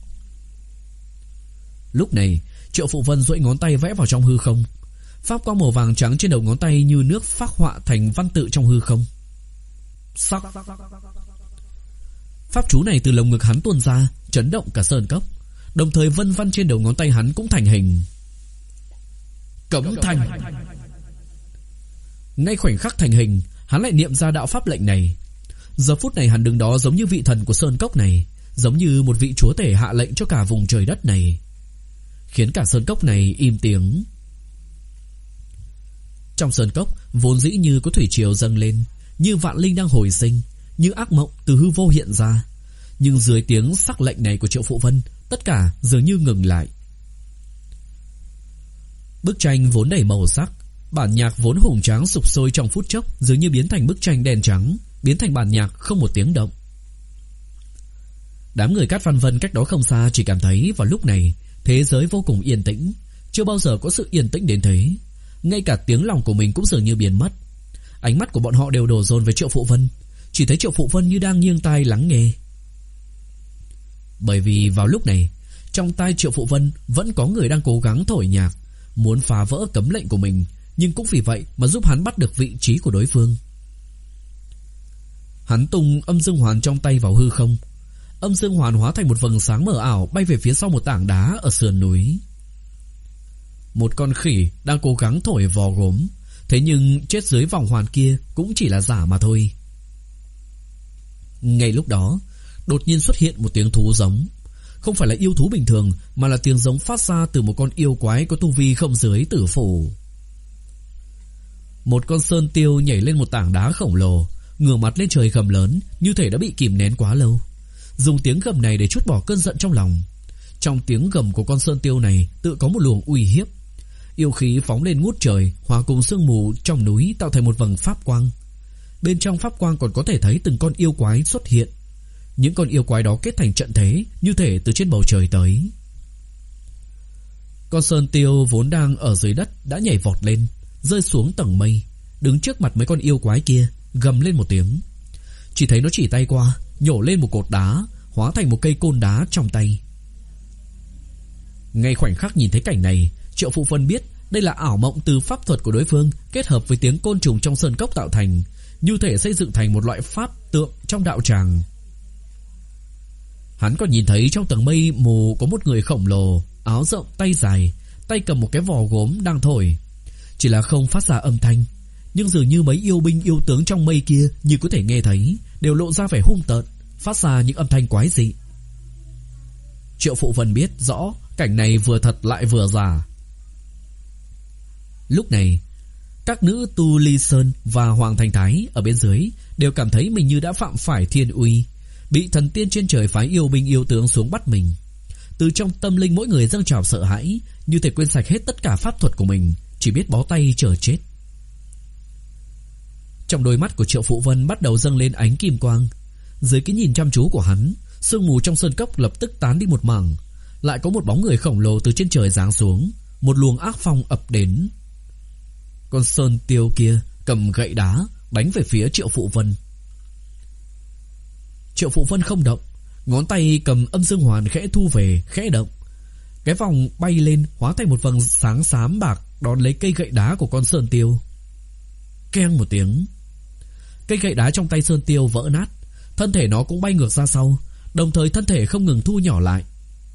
Lúc này, Triệu Phụ Vân duỗi ngón tay vẽ vào trong hư không. Pháp quang màu vàng trắng trên đầu ngón tay như nước phác họa thành văn tự trong hư không. Sắc. Pháp chú này từ lồng ngực hắn tuôn ra, chấn động cả sơn cốc, đồng thời vân văn trên đầu ngón tay hắn cũng thành hình. Cấm thành. Ngay khoảnh khắc thành hình, hắn lại niệm ra đạo pháp lệnh này. Giờ phút này hắn đứng đó giống như vị thần của sơn cốc này, giống như một vị chúa tể hạ lệnh cho cả vùng trời đất này, khiến cả sơn cốc này im tiếng. Trong sơn cốc vốn dĩ như có thủy triều dâng lên, như vạn linh đang hồi sinh, như ác mộng từ hư vô hiện ra. Nhưng dưới tiếng sắc lệnh này của Triệu Phụ Vân, tất cả dường như ngừng lại. Bức tranh vốn đầy màu sắc, bản nhạc vốn hùng tráng sục sôi trong phút chốc dường như biến thành bức tranh đen trắng, biến thành bản nhạc không một tiếng động. Đám người Cát Văn Vân cách đó không xa chỉ cảm thấy vào lúc này thế giới vô cùng yên tĩnh, chưa bao giờ có sự yên tĩnh đến thế. Ngay cả tiếng lòng của mình cũng dường như biến mất. Ánh mắt của bọn họ đều đổ dồn về Triệu Phụ Vân, chỉ thấy Triệu Phụ Vân như đang nghiêng tai lắng nghe. Bởi vì vào lúc này, trong tai Triệu Phụ Vân vẫn có người đang cố gắng thổi nhạc, muốn phá vỡ cấm lệnh của mình, nhưng cũng vì vậy mà giúp hắn bắt được vị trí của đối phương. Hắn tung âm dương hoàn trong tay vào hư không. Âm dương hoàn hóa thành một vầng sáng mờ ảo bay về phía sau một tảng đá ở sườn núi. Một con khỉ đang cố gắng thổi vò gốm, thế nhưng chết dưới vòng hoàn kia cũng chỉ là giả mà thôi. Ngay lúc đó, đột nhiên xuất hiện một tiếng thú giống. không phải là yêu thú bình thường, mà là tiếng giống phát ra từ một con yêu quái có tu vi không dưới tử phủ. Một con sơn tiêu nhảy lên một tảng đá khổng lồ, ngửa mặt lên trời gầm lớn, như thể đã bị kìm nén quá lâu, dùng tiếng gầm này để trút bỏ cơn giận trong lòng. Trong tiếng gầm của con sơn tiêu này tự có một luồng uy hiếp. Yêu khí phóng lên ngút trời, hòa cùng sương mù trong núi tạo thành một vầng pháp quang. Bên trong pháp quang còn có thể thấy từng con yêu quái xuất hiện. Những con yêu quái đó kết thành trận thế, như thể từ trên bầu trời tới. Con sơn tiêu vốn đang ở dưới đất đã nhảy vọt lên, rơi xuống tầng mây, đứng trước mặt mấy con yêu quái kia, gầm lên một tiếng. Chỉ thấy nó chỉ tay qua, nhổ lên một cột đá, hóa thành một cây côn đá trong tay. Ngay khoảnh khắc nhìn thấy cảnh này, Triệu Phụ Vân biết đây là ảo mộng từ pháp thuật của đối phương kết hợp với tiếng côn trùng trong sơn cốc tạo thành, như thể xây dựng thành một loại pháp tượng trong đạo tràng. Hắn còn nhìn thấy trong tầng mây mù có một người khổng lồ, áo rộng tay dài, tay cầm một cái vò gốm đang thổi. Chỉ là không phát ra âm thanh, nhưng dường như mấy yêu binh yêu tướng trong mây kia như có thể nghe thấy, đều lộ ra vẻ hung tợn, phát ra những âm thanh quái dị. Triệu Phụ Vân biết rõ cảnh này vừa thật lại vừa giả. Lúc này, các nữ Tu Ly Sơn và Hoàng Thành Thái ở bên dưới đều cảm thấy mình như đã phạm phải thiên uy, bị thần tiên trên trời phái yêu binh yêu tướng xuống bắt mình. Từ trong tâm linh mỗi người dâng trào sợ hãi, như thể quên sạch hết tất cả pháp thuật của mình, chỉ biết bó tay chờ chết. Trong đôi mắt của Triệu Phụ Vân bắt đầu dâng lên ánh kim quang. Dưới cái nhìn chăm chú của hắn, sương mù trong sơn cốc lập tức tán đi một mảng. Lại có một bóng người khổng lồ từ trên trời giáng xuống, một luồng ác phong ập đến. Con sơn tiêu kia cầm gậy đá đánh về phía Triệu Phụ Vân. Triệu Phụ Vân không động, ngón tay cầm âm dương hoàn khẽ thu về, khẽ động. Cái vòng bay lên hóa thành một vầng sáng xám bạc đón lấy cây gậy đá của con sơn tiêu. Keng một tiếng, cây gậy đá trong tay sơn tiêu vỡ nát, thân thể nó cũng bay ngược ra sau, đồng thời thân thể không ngừng thu nhỏ lại.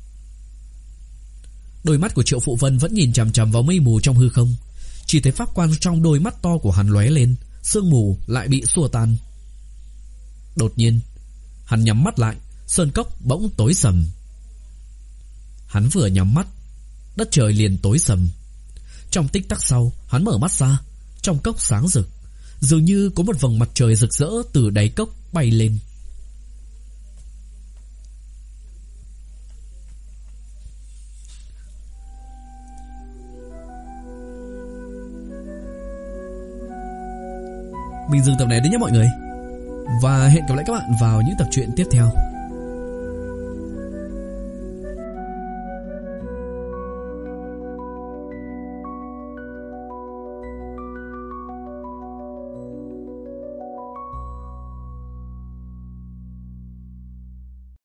Đôi mắt của Triệu Phụ Vân vẫn nhìn chằm chằm vào mây mù trong hư không. Chỉ thấy pháp quang trong đôi mắt to của hắn lóe lên, sương mù lại bị xua tan. Đột nhiên, hắn nhắm mắt lại, sơn cốc bỗng tối sầm. Hắn vừa nhắm mắt, đất trời liền tối sầm. Trong tích tắc sau, hắn mở mắt ra, trong cốc sáng rực, dường như có một vầng mặt trời rực rỡ từ đáy cốc bay lên. Mình dừng tập này đấy nhé mọi người, và hẹn gặp lại các bạn vào những tập truyện tiếp theo.